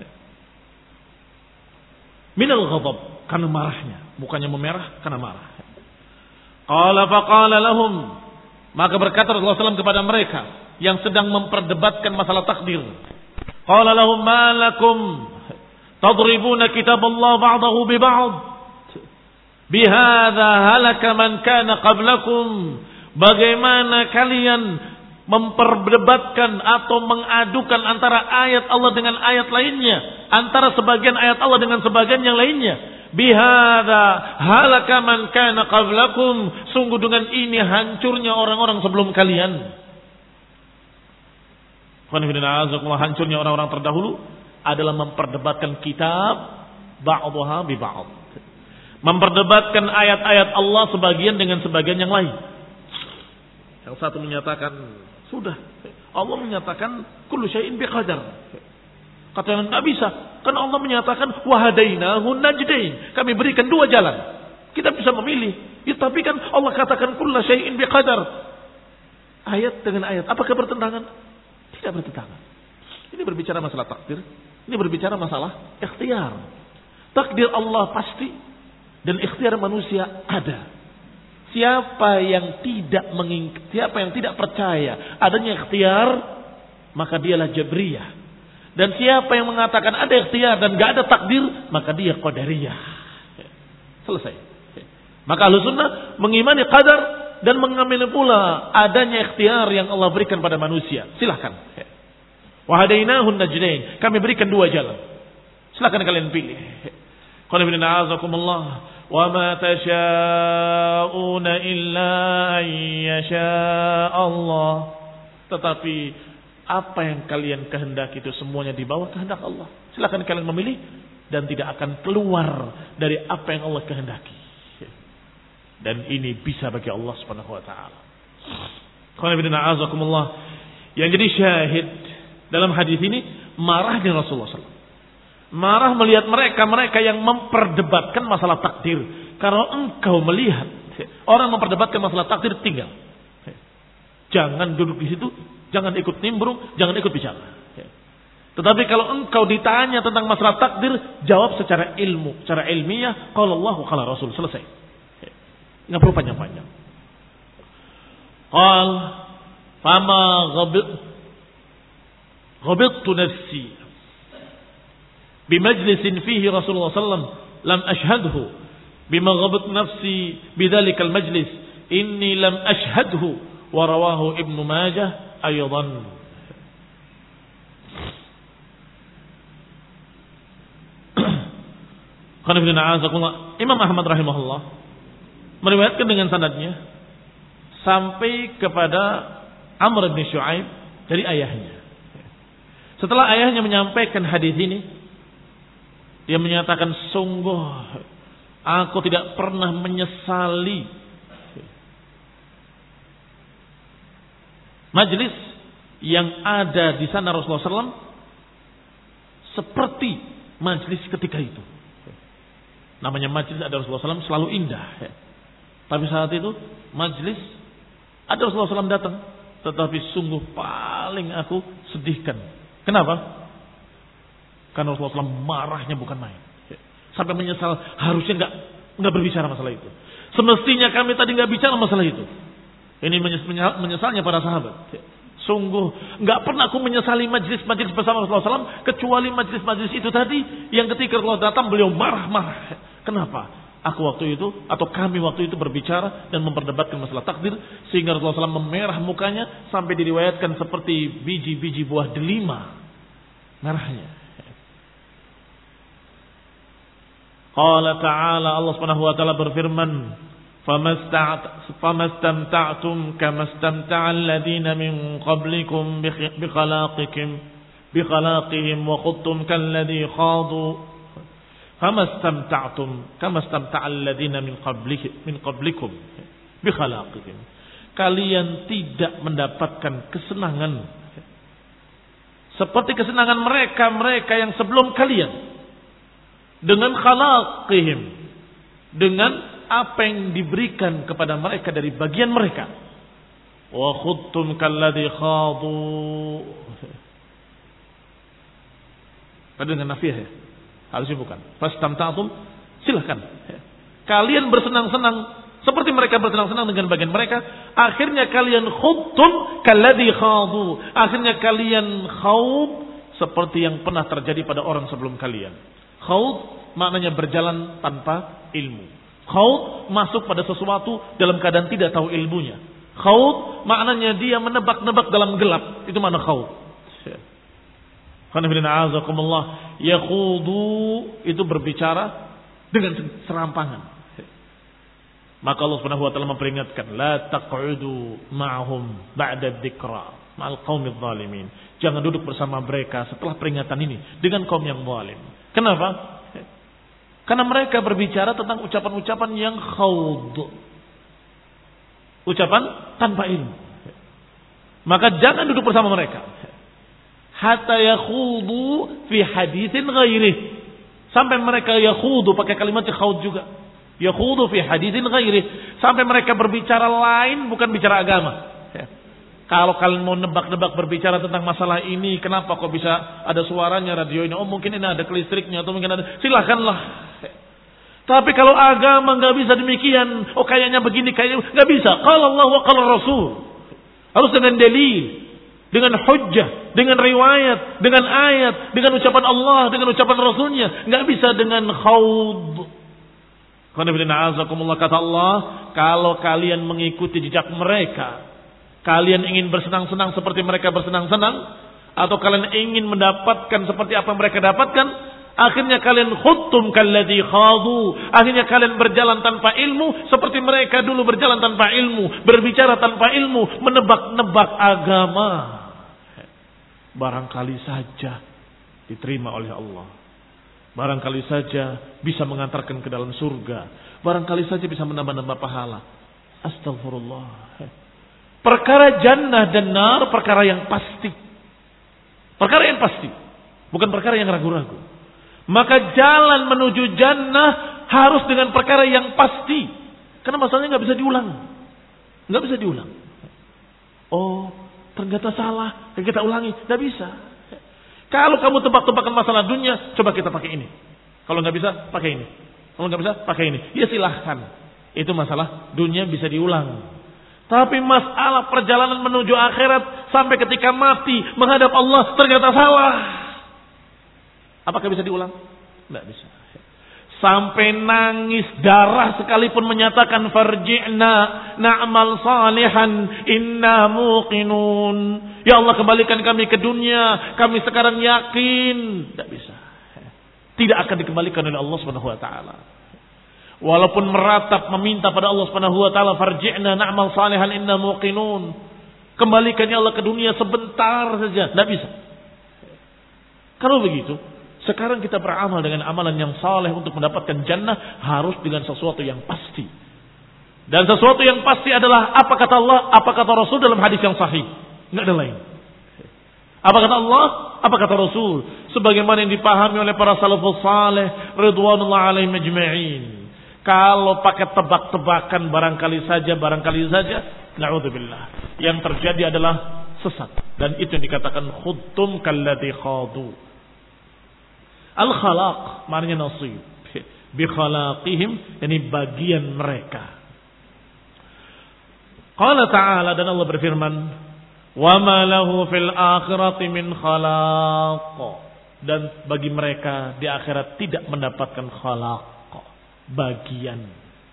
Minal ghadab, karena marahnya, mukanya memerah karena marah. Qala faqala lahum, maka berkata Rasulullah sallallahu alaihi wasallam kepada mereka yang sedang memperdebatkan masalah takdir. Qala lahum ma lakum tadribuna kitab Allah ba'dahu bi ba'd. Bihadza halaka man kana qablakum. Bagaimana kalian memperdebatkan atau mengadukan antara ayat Allah dengan ayat lainnya, antara sebagian ayat Allah dengan sebagian yang lainnya. Bihadza halaka man kana qablakum. Sungguh dengan ini hancurnya orang-orang sebelum kalian. Hancurnya orang-orang terdahulu adalah memperdebatkan kitab ba'daha bi ba'd. Memperdebatkan ayat-ayat Allah sebagian dengan sebagian yang lain. Yang satu menyatakan sudah, Allah menyatakan kullu syai'in biqadar. Katakan enggak bisa, karena Allah menyatakan wahadainahu najdain. Kami berikan dua jalan. Kita bisa memilih. Ya, tapi kan Allah katakan kullu syai'in biqadar. Ayat dengan ayat, apakah bertentangan? Tidak bertentangan. Ini berbicara masalah takdir, ini berbicara masalah ikhtiar. Takdir Allah pasti dan ikhtiar manusia ada. Siapa yang tidak menging, siapa yang tidak percaya adanya ikhtiar, maka dialah jabriyah. Dan siapa yang mengatakan ada ikhtiar dan enggak ada takdir, maka dia qadariyah. Selesai. Maka Ahlussunnah mengimani qadar dan mengamini pula adanya ikhtiar yang Allah berikan pada manusia. Silahkan. Wa hadainahun najdain. Kami berikan dua jalan. Silahkan kalian pilih. Qul inna a'azakumullah wa ma tasha'una illa an yasha Allah. Tetapi apa yang kalian kehendaki itu semuanya di bawah kehendak Allah. Silakan kalian memilih dan tidak akan keluar dari apa yang Allah kehendaki. Dan ini bisa bagi Allah Subhanahu wa taala. Qul inna a'azakumullah. Yang jadi syahid dalam hadis ini marahnya Rasulullah sallallahu alaihi wasallam. Marah melihat mereka-mereka yang memperdebatkan masalah takdir. Kalau engkau melihat orang memperdebatkan masalah takdir, tinggal. Jangan duduk di situ, jangan ikut nimbrung, jangan ikut bicara. Tetapi kalau engkau ditanya tentang masalah takdir, jawab secara ilmu, secara ilmiah. Qala Allahu qala Rasul, selesai. Enggak perlu panjang-panjang. Qal fama ghabit ghabittu nafsi bimajlisin fihi Rasulullah sallallahu alaihi wasallam lam ashhadhu bima ghabat nafsi bidzalikal majlis inni lam ashhadhu wa rawahu Ibnu Majah aydan. Imam Ahmad rahimahullah meriwayatkan dengan sanadnya sampai kepada Amr bin Shu'aib dari ayahnya. Setelah ayahnya menyampaikan hadis ini, dia menyatakan, sungguh aku tidak pernah menyesali majlis yang ada di sana Rasulullah sallallahu alaihi wasallam seperti majlis ketika itu. Namanya majlis ada Rasulullah sallallahu alaihi wasallam selalu indah. Tapi saat itu majlis ada Rasulullah sallallahu alaihi wasallam datang, tetapi sungguh paling aku sedihkan. Kenapa? Karena Rasulullah sallallahu alaihi wasallam marahnya bukan main. Sampai menyesal, harusnya enggak enggak berbicara masalah itu. Semestinya kami tadi enggak bicara masalah itu. Ini menyesalnya para sahabat. Sungguh nggak pernah aku menyesali majlis-majlis bersama Rasulullah shallallahu alaihi wasallam kecuali majlis-majlis itu tadi yang ketika Rasulullah datang beliau marah-marah. Kenapa? Aku waktu itu atau kami waktu itu berbicara dan memperdebatkan masalah takdir sehingga Rasulullah shallallahu alaihi wasallam memerah mukanya sampai diriwayatkan seperti biji-biji buah delima merahnya. Qala ta'ala, Allah Subhanahu wa taala berfirman, فَمَسْتَمْتَعْتُمْ كَمَسْتَمْتَعَ الَّذِينَ مِنْ قَبْلِكُمْ بِخَلَاقِكُمْ بِخَلَاقِهِمْ وَخُضْتُمْ كَالَّذِي خَاضُوا فَمَسْتَمْتَعْتُمْ كَمَسْتَمْتَعَ الَّذِينَ مِنْ قَبْلِكُمْ بِخَلَاقِهِمْ. Kalian tidak mendapatkan kesenangan seperti kesenangan mereka-mereka yang sebelum kalian dengan khalaqihim, dengan apa yang diberikan kepada mereka dari bagian mereka. Wa khudtum kalladhi khadu. Ada dengan nafiyah ya? Harusnya bukan. Fastamta'tum, silahkan. Kalian bersenang-senang seperti mereka bersenang-senang dengan bagian mereka. Akhirnya kalian khudtum kalladhi khadu. Akhirnya kalian khawd seperti yang pernah terjadi pada orang sebelum kalian. Khawd maknanya berjalan tanpa ilmu. Khawd masuk pada sesuatu dalam keadaan tidak tahu ilmunya. Khawd maknanya dia menebak-nebak dalam gelap. Itu makna khawd. Qanifidina'azakumullah. Yakhudu itu berbicara dengan serampangan. Maka Allah Subhanahu wa taala memperingatkan, la taq'udu ma'hum ba'da dzikra ma'al qaumidz zalimin. Jangan duduk bersama mereka setelah peringatan ini dengan kaum yang zalim. Kenapa? Karena mereka berbicara tentang ucapan-ucapan yang khawd. Ucapan tanpa ilmu. Maka jangan duduk bersama mereka. Hatta yakhudu fi haditsin ghairih. Sampai mereka yakhudu, pakai kalimat khawd juga. Yakhudu fi haditsin ghairih. Sampai mereka berbicara lain, bukan bicara agama. Kalau kalian mau nebak-nebak berbicara tentang masalah ini, kenapa kok bisa ada suaranya radio ini? Oh mungkin ini ada kelistriknya atau mungkin ada. Silakanlah. Tapi kalau agama nggak bisa demikian, oh kayaknya begini, kayaknya nggak bisa. Qala Allah wa qala Rasul. Harus dengan dalil, dengan hujjah, dengan riwayat, dengan ayat, dengan ucapan Allah, dengan ucapan Rasulnya. Nggak bisa dengan khawd. Kata Allah, kalau kalian mengikuti jejak mereka, kalian ingin bersenang-senang seperti mereka bersenang-senang, atau kalian ingin mendapatkan seperti apa yang mereka dapatkan, akhirnya kalian khuttum kalladhi khadu. Akhirnya kalian berjalan tanpa ilmu seperti mereka dulu berjalan tanpa ilmu, berbicara tanpa ilmu, menebak-nebak agama. Barangkali saja diterima oleh Allah. Barangkali saja bisa mengantarkan ke dalam surga. Barangkali saja bisa menambah-nambah pahala. Astagfirullah. Perkara jannah dan nar perkara yang pasti. Perkara yang pasti. Bukan perkara yang ragu-ragu. Maka jalan menuju jannah harus dengan perkara yang pasti. Karena masalahnya nggak bisa diulang. Nggak bisa diulang. Oh, ternyata salah. Kita ulangi. Nggak bisa. Kalau kamu tebak-tebakan masalah dunia, coba kita pakai ini. Kalau nggak bisa, pakai ini. Kalau nggak bisa, pakai ini. Ya silahkan. Itu masalah dunia bisa diulang. Tapi masalah perjalanan menuju akhirat sampai ketika mati menghadap Allah ternyata salah. Apakah bisa diulang? Nggak bisa. Sampai nangis darah sekalipun menyatakan farji'na na'mal salihan inna muqinun. Ya Allah kembalikan kami ke dunia, kami sekarang yakin. Tidak bisa. Tidak akan dikembalikan oleh Allah Subhanahu wa taala. Walaupun meratap meminta pada Allah Subhanahu wa taala farji'na na'mal salihan inna muqinun. Kembalikan ya Allah ke dunia sebentar saja, tidak bisa. Kalau begitu, sekarang kita beramal dengan amalan yang saleh untuk mendapatkan jannah harus dengan sesuatu yang pasti. Dan sesuatu yang pasti adalah apa kata Allah, apa kata Rasul dalam hadis yang sahih. Enggak ada lain. Apa kata Allah, apa kata Rasul. Sebagaimana yang dipahami oleh para salafus saleh ridwanullah alaihim ajma'in. Kalau pakai tebak-tebakan barangkali saja, barangkali saja, na'udzubillah. Yang terjadi adalah sesat. Dan itu yang dikatakan khuttum kalladhi khadu. Al-khalaq maknanya nasib. Bi khalaqihim, ini bagian mereka. Qala ta'ala, dan Allah berfirman, wa ma lahu fil akhirati min khalaq. Dan bagi mereka di akhirat tidak mendapatkan khalaq, bagian.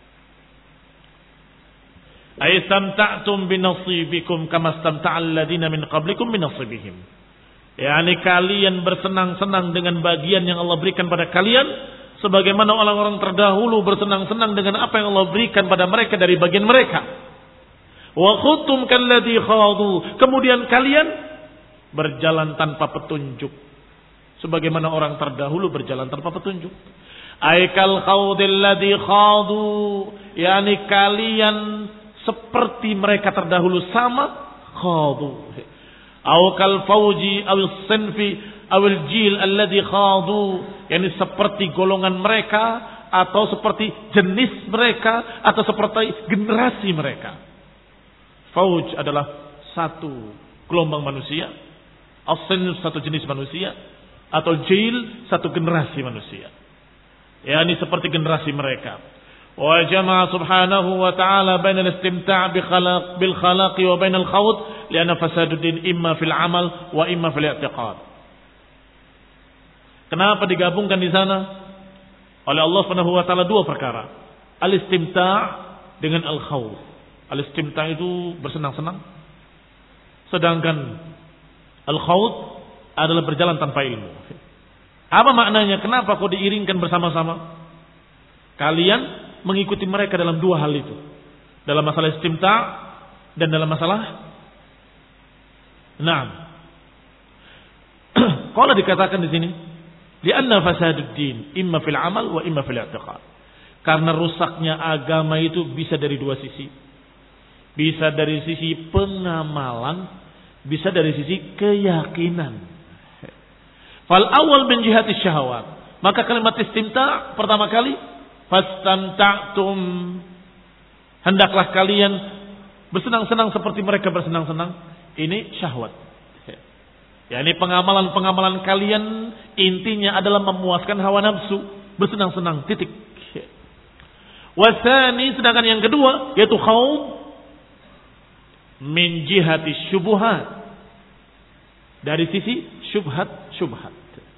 Ay istamta'tum binasibikum kama istamta'al ladina min qablikum binasibihim. Yani kalian bersenang-senang dengan bagian yang Allah berikan pada kalian, sebagaimana orang-orang terdahulu bersenang-senang dengan apa yang Allah berikan pada mereka dari bagian mereka. Wa khuttum kalladzi khadu. Kemudian kalian berjalan tanpa petunjuk, sebagaimana orang terdahulu berjalan tanpa petunjuk. Aikal khawdil ladzi khadu, yani kalian seperti mereka terdahulu sama khadu. Aw kal fauji aw sinfi aw al jil alladzi khadu, yani seperti golongan mereka atau seperti jenis mereka atau seperti generasi mereka. Fauj adalah satu gelombang manusia, as-sinf satu jenis manusia, atau jil satu generasi manusia. Ya, ini seperti generasi mereka. Wa jama'a subhanahu wa ta'ala baina al-istimta' bi khalaq bil khalaqi wa baina al-khawd li'anna fasaduddin imma fil amal wa imma fil i'tiqad. Kenapa digabungkan di sana oleh Allah Subhanahu wa ta'ala dua perkara? Al-istimta' dengan al-khawd. Al-istimta' itu bersenang-senang, sedangkan al-khawd adalah berjalan tanpa ilmu. Apa maknanya? Kenapa kok diiringkan bersama-sama? Kalian mengikuti mereka dalam dua hal itu, dalam masalah istimta' dan dalam masalah na'am. Kalau dikatakan di sini, li'anna fasaduddin imma fil amal wa imma fil i'tiqad. Karena rusaknya agama itu bisa dari dua sisi. Bisa dari sisi pengamalan, bisa dari sisi keyakinan. Fal awal min jihati syahwat. Maka kalimat istimta' pertama kali, fastamta'tum, hendaklah kalian bersenang-senang seperti mereka bersenang-senang. Ini syahwat. Ya, ini pengamalan-pengamalan kalian intinya adalah memuaskan hawa nafsu, bersenang-senang, titik. Wasani, sedangkan yang kedua yaitu khawd min jihati syubuhat, dari sisi syubhat-syubhat.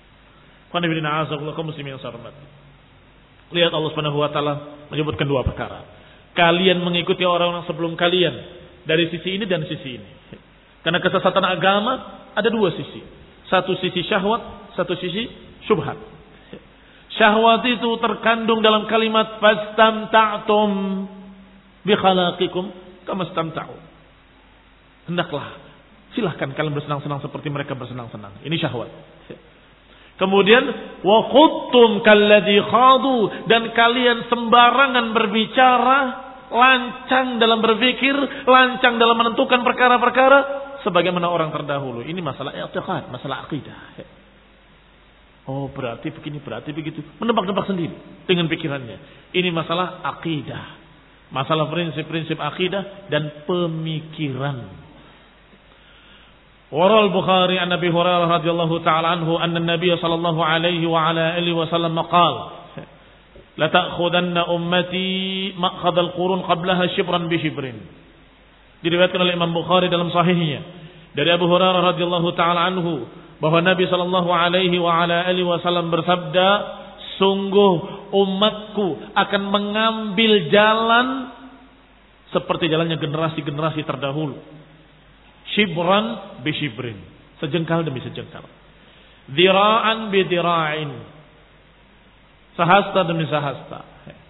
Kaum muslimin yang saya hormati, lihat Allah Subhanahu wa taala menyebutkan dua perkara. Kalian mengikuti orang-orang sebelum kalian dari sisi ini dan sisi ini. Karena kesesatan agama ada dua sisi. Satu sisi syahwat, satu sisi syubhat. Syahwat itu terkandung dalam kalimat fastamta'tum bi khalaqikum kama istamta'u. Hendaklah, silahkan kalian bersenang-senang seperti mereka bersenang-senang. Ini syahwat. Kemudian wa khuttum kalladzi khadu, dan kalian sembarangan berbicara, lancang dalam berpikir, lancang dalam menentukan perkara-perkara sebagaimana orang terdahulu. Ini masalah i'tiqad, masalah akidah. Oh, berarti begini, berarti begitu. Menebak-nebak sendiri dengan pikirannya. Ini masalah akidah. Masalah prinsip-prinsip akidah dan pemikiran. Waral Bukhari an Abi Hurairah radhiyallahu ta'ala anhu anna an-nabiy sallallahu alaihi wa ala alihi wasallam qala la ta'khudanna ummati ma'khadh al-qurun qablaha shibran bi shibrin. Diriwayatkan oleh Imam Bukhari dalam sahihnya dari Abu Hurairah radhiyallahu ta'ala anhu bahwa Nabi sallallahu alaihi wa ala alihi wasallam bersabda, sungguh umatku akan mengambil jalan seperti jalannya generasi-generasi terdahulu. Shibran bi shibrin, sejengkal demi sejengkal. Dira'an bi dira'in, sahasta demi sahasta.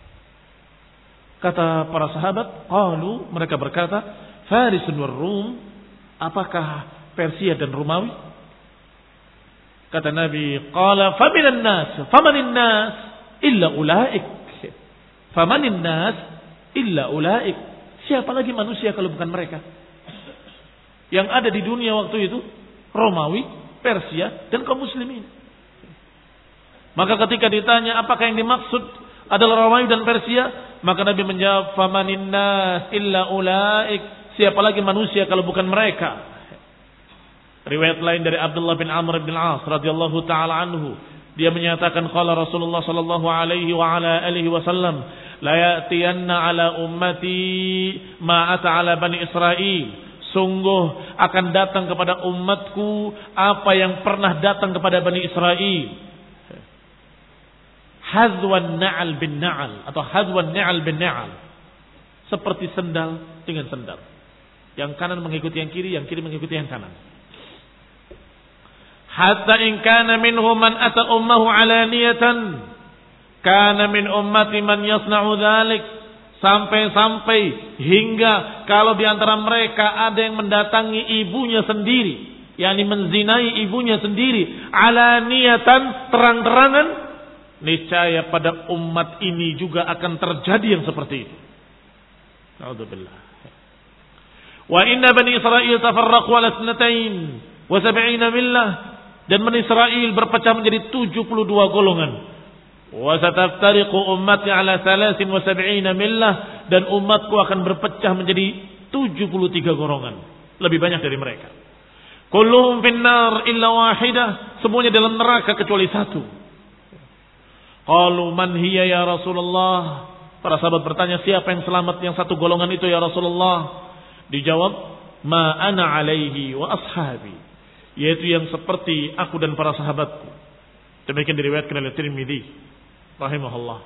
Kata para sahabat, qalu, mereka berkata, Farisun war Rum, apakah Persia dan Romawi? Kata Nabi, qala faminan nas, famanin nas illa ulaik. Famanin nas illa ulaik. Siapa lagi manusia kalau bukan mereka? Yang ada di dunia waktu itu Romawi, Persia, dan kaum muslimin. Maka ketika ditanya apakah yang dimaksud adalah Romawi dan Persia, maka Nabi menjawab, famanin nas illa ulaik. Siapa lagi manusia kalau bukan mereka? Riwayat lain dari Abdullah bin Amr bin Al-As radhiyallahu taala anhu, dia menyatakan qala Rasulullah sallallahu alaihi wa ala alihi wasallam, la ya'tiyanna ala ummati ma ata ala bani Israil. Sungguh akan datang kepada umatku apa yang pernah datang kepada Bani Israel. Hadwan na'al bin na'al atau hadwan na'al bin na'al. Seperti sendal dengan sendal. Yang kanan mengikuti yang kiri, yang kiri mengikuti yang kanan. Hatta in kana minhum man ata ummahu alaniyatan kana min ummati man yasna'u dzalik. Sampai-sampai hingga kalau di antara mereka ada yang mendatangi ibunya sendiri, yakni menzinai ibunya sendiri, alaniyatan, terang-terangan, niscaya pada umat ini juga akan terjadi yang seperti itu. Na'udzubillah. Wa inna bani Israil tafarraqu ala isnatain wa sab'ina millah, dan Bani Israil berpecah menjadi tujuh puluh dua golongan. Wa sataftariqu ummati ala thalathin wa sab'ina millah, dan umatku akan berpecah menjadi tujuh puluh tiga golongan, lebih banyak dari mereka. Kulluhum finnar illa wahidah, semuanya dalam neraka kecuali satu. Qalu man hiya ya Rasulullah? Para sahabat bertanya, siapa yang selamat yang satu golongan itu ya Rasulullah? Dijawab, ma ana alaihi wa ashabi, yaitu yang seperti aku dan para sahabatku. Demikian diriwayatkan oleh Tirmidzi rahimahullah.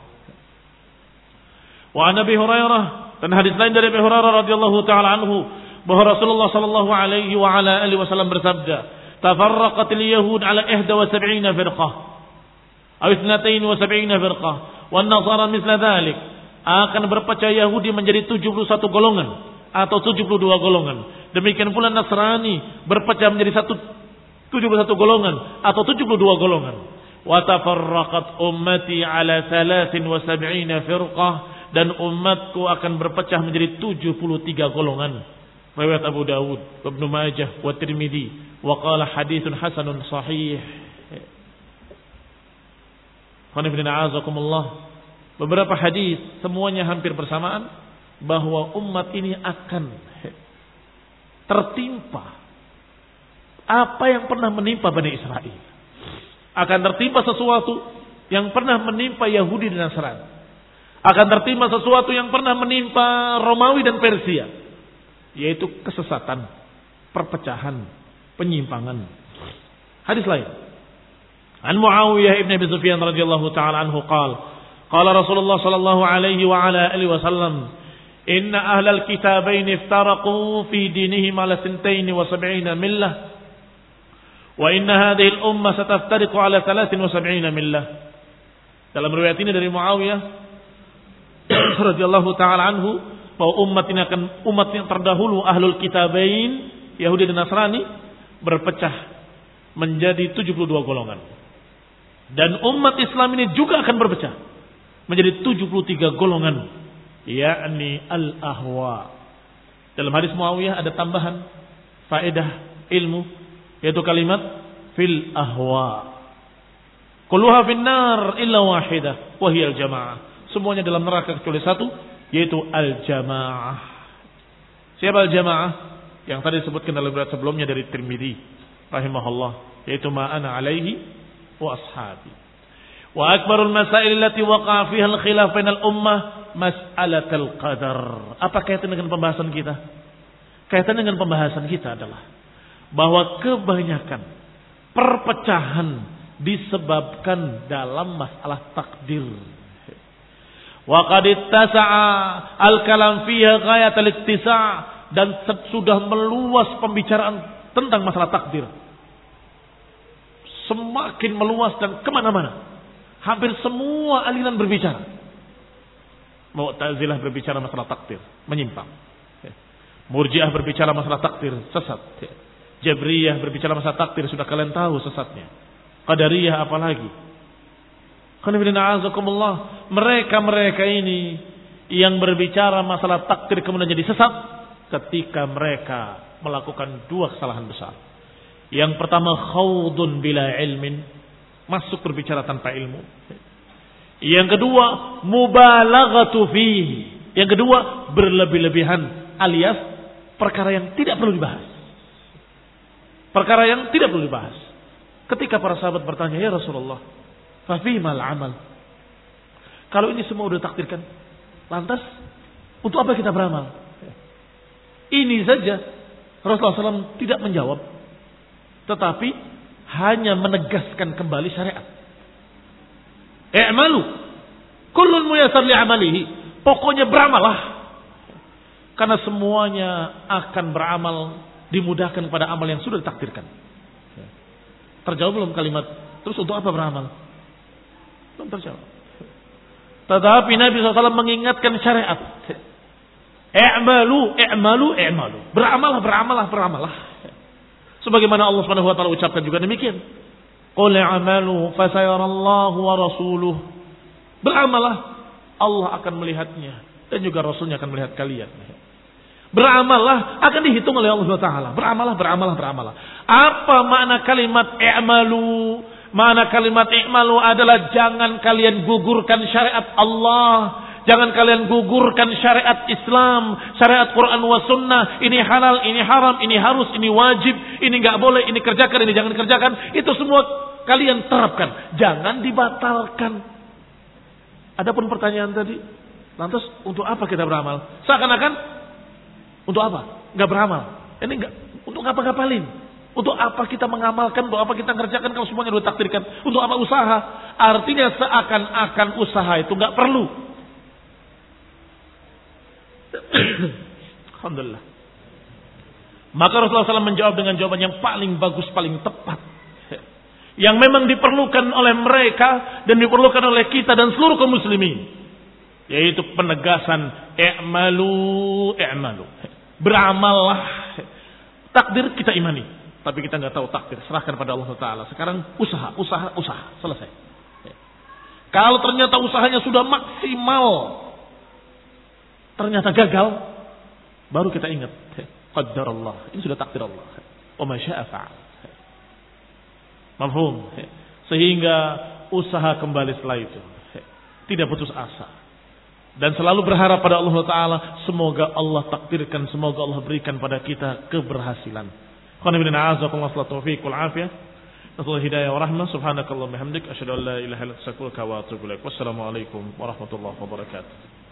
Wa an Abi Hurairah, dan hadis lain dari Abi Hurairah radhiyallahu taala anhu bahwa Rasulullah sallallahu alaihi wa ala alihi wasallam bersabda, tafarraqatil yahud ala ihda wa sab'ina firqah aw ithnatain wa sab'ina firqah wan nasara mithla dhalik. Akan berpecah Yahudi menjadi tujuh puluh satu golongan atau tujuh puluh dua golongan. Demikian pula Nasrani berpecah menjadi satu tujuh puluh satu golongan atau tujuh puluh dua golongan. Wa tafarraqat ummati ala thalathin wa sab'ina firqah, dan umatku akan berpecah menjadi tujuh puluh tiga golongan. Riwayat Abu Dawud, Ibnu Majah, wa Tirmidzi, wa qala haditsun hasanun sahih. Beberapa hadis semuanya hampir bersamaan bahwa umat ini akan tertimpa apa yang pernah menimpa Bani Israel. Akan tertimpa sesuatu yang pernah menimpa Yahudi dan Nasrani. Akan tertimpa sesuatu yang pernah menimpa Romawi dan Persia, yaitu kesesatan, perpecahan, penyimpangan. Hadis lain. An Muawiyah ibn Abi Sufyan radhiyallahu taala anhu qala, qala Rasulullah sallallahu alaihi wa ala alihi wasallam, inna ahlal kitabain iftaraqu fi dinihim ala sintain wa sab'ina millah. Wa inna hadhihi al-ummah sataftariqu ala thalathin wa sab'ina millah. Dalam riwayat ini dari Muawiyah radhiyallahu taala anhu bahwa umat ini akan umat yang terdahulu ahlul kitabain Yahudi dan Nasrani berpecah menjadi tujuh puluh dua golongan. Dan umat Islam ini juga akan berpecah menjadi tujuh puluh tiga golongan, yakni al-ahwa. Dalam hadis Muawiyah ada tambahan faedah ilmu, yaitu kalimat fil ahwa. Kulluha finnar illa wahidah wa hiya al-jamaah. Semuanya dalam neraka kecuali satu, yaitu al-jamaah. Siapa al-jamaah? Yang tadi disebutkan dalam riwayat sebelumnya dari Tirmidzi rahimahullah, yaitu ma ana alaihi wa ashabi. Wa akbarul masail allati waqa'a fiha al-khilaf bainal ummah mas'alatul qadar. Apa kaitan dengan pembahasan kita? Kaitan dengan pembahasan kita adalah bahwa kebanyakan perpecahan disebabkan dalam masalah takdir. Wa qad ittasa'a al-kalam fiha ghayat al-ittisa', dan sudah meluas pembicaraan tentang masalah takdir. Semakin meluas dan kemana-mana. Hampir semua aliran berbicara. Mu'tazilah berbicara masalah takdir, menyimpang. Murji'ah berbicara masalah takdir, sesat. Jabriyah berbicara masalah takdir, sudah kalian tahu sesatnya. Qadariyah apalagi. Mereka-mereka ini yang berbicara masalah takdir kemudian jadi sesat ketika mereka melakukan dua kesalahan besar. Yang pertama, khawdun bila ilmin, masuk berbicara tanpa ilmu. Yang kedua, mubalaghatu fihi. Yang kedua, berlebih-lebihan alias perkara yang tidak perlu dibahas. Perkara yang tidak perlu dibahas. Ketika para sahabat bertanya, ya Rasulullah, fa fimal amal? Kalau ini semua sudah takdirkan, Lantas untuk apa kita beramal? Ini saja Rasulullah shallallahu alaihi wasallam tidak menjawab, tetapi hanya menegaskan kembali syariat. I'malu kullun muyassar li'amalihi. Pokoknya beramalah. Karena semuanya akan beramal, dimudahkan pada amal yang sudah ditakdirkan. Terjawab belum kalimat? Terus untuk apa beramal? Belum terjawab. Tetapi Nabi shallallahu alaihi wasallam mengingatkan syariat. I'malu, i'malu, i'malu. Beramalah, beramalah, beramalah. Sebagaimana Allah Subhanahu wa taala ucapkan juga demikian. Qul i'malu fasayarallahu wa rasuluh. Beramalah, Allah akan melihatnya dan juga Rasulnya akan melihat kalian. Beramallah akan dihitung oleh Allah Subhanahu wa taala. Beramalah, beramalah, beramalah. Apa makna kalimat i'malu? Makna kalimat i'malu adalah jangan kalian gugurkan syariat Allah. Jangan kalian gugurkan syariat Islam, syariat Quran wa sunnah. Ini halal, ini haram, ini harus, ini wajib, ini enggak boleh, ini kerjakan, ini jangan kerjakan. Itu semua kalian terapkan. Jangan dibatalkan. Adapun pertanyaan tadi, lantas untuk apa kita beramal? Seakan-akan untuk apa? Enggak beramal. Ini enggak untuk ngapa-ngapalin. Untuk apa kita mengamalkan? Untuk apa kita kerjakan kalau semuanya sudah takdirkan? Untuk apa usaha? Artinya seakan-akan usaha itu enggak perlu. Alhamdulillah. Maka Rasulullah shallallahu alaihi wasallam menjawab dengan jawaban yang paling bagus, paling tepat. Yang memang diperlukan oleh mereka dan diperlukan oleh kita dan seluruh kaum muslimin. Yaitu penegasan i'malu, i'malu. Beramallah. Takdir kita imani. Tapi kita nggak tahu takdir. Serahkan pada Allah Taala. Sekarang usaha, usaha, usaha. Selesai. Kalau ternyata usahanya sudah maksimal, ternyata gagal, baru kita ingat. Qaddar Allah. Ini sudah takdir Allah. Wa ma syaa fa'al. Mafhum. Sehingga usaha kembali setelah itu. Tidak putus asa. Dan selalu berharap pada Allah Ta'ala. Semoga Allah takdirkan. Semoga Allah berikan pada kita keberhasilan. Qanibina a'azakumullah salatu wa fiqul afiyah. Nasallahu hidayah wa rahmah. Subhanakallah bihamdik. Asyhadu an la ilaha illa anta astaghfiruka wa atubu ilaik. Wassalamualaikum warahmatullahi wabarakatuh.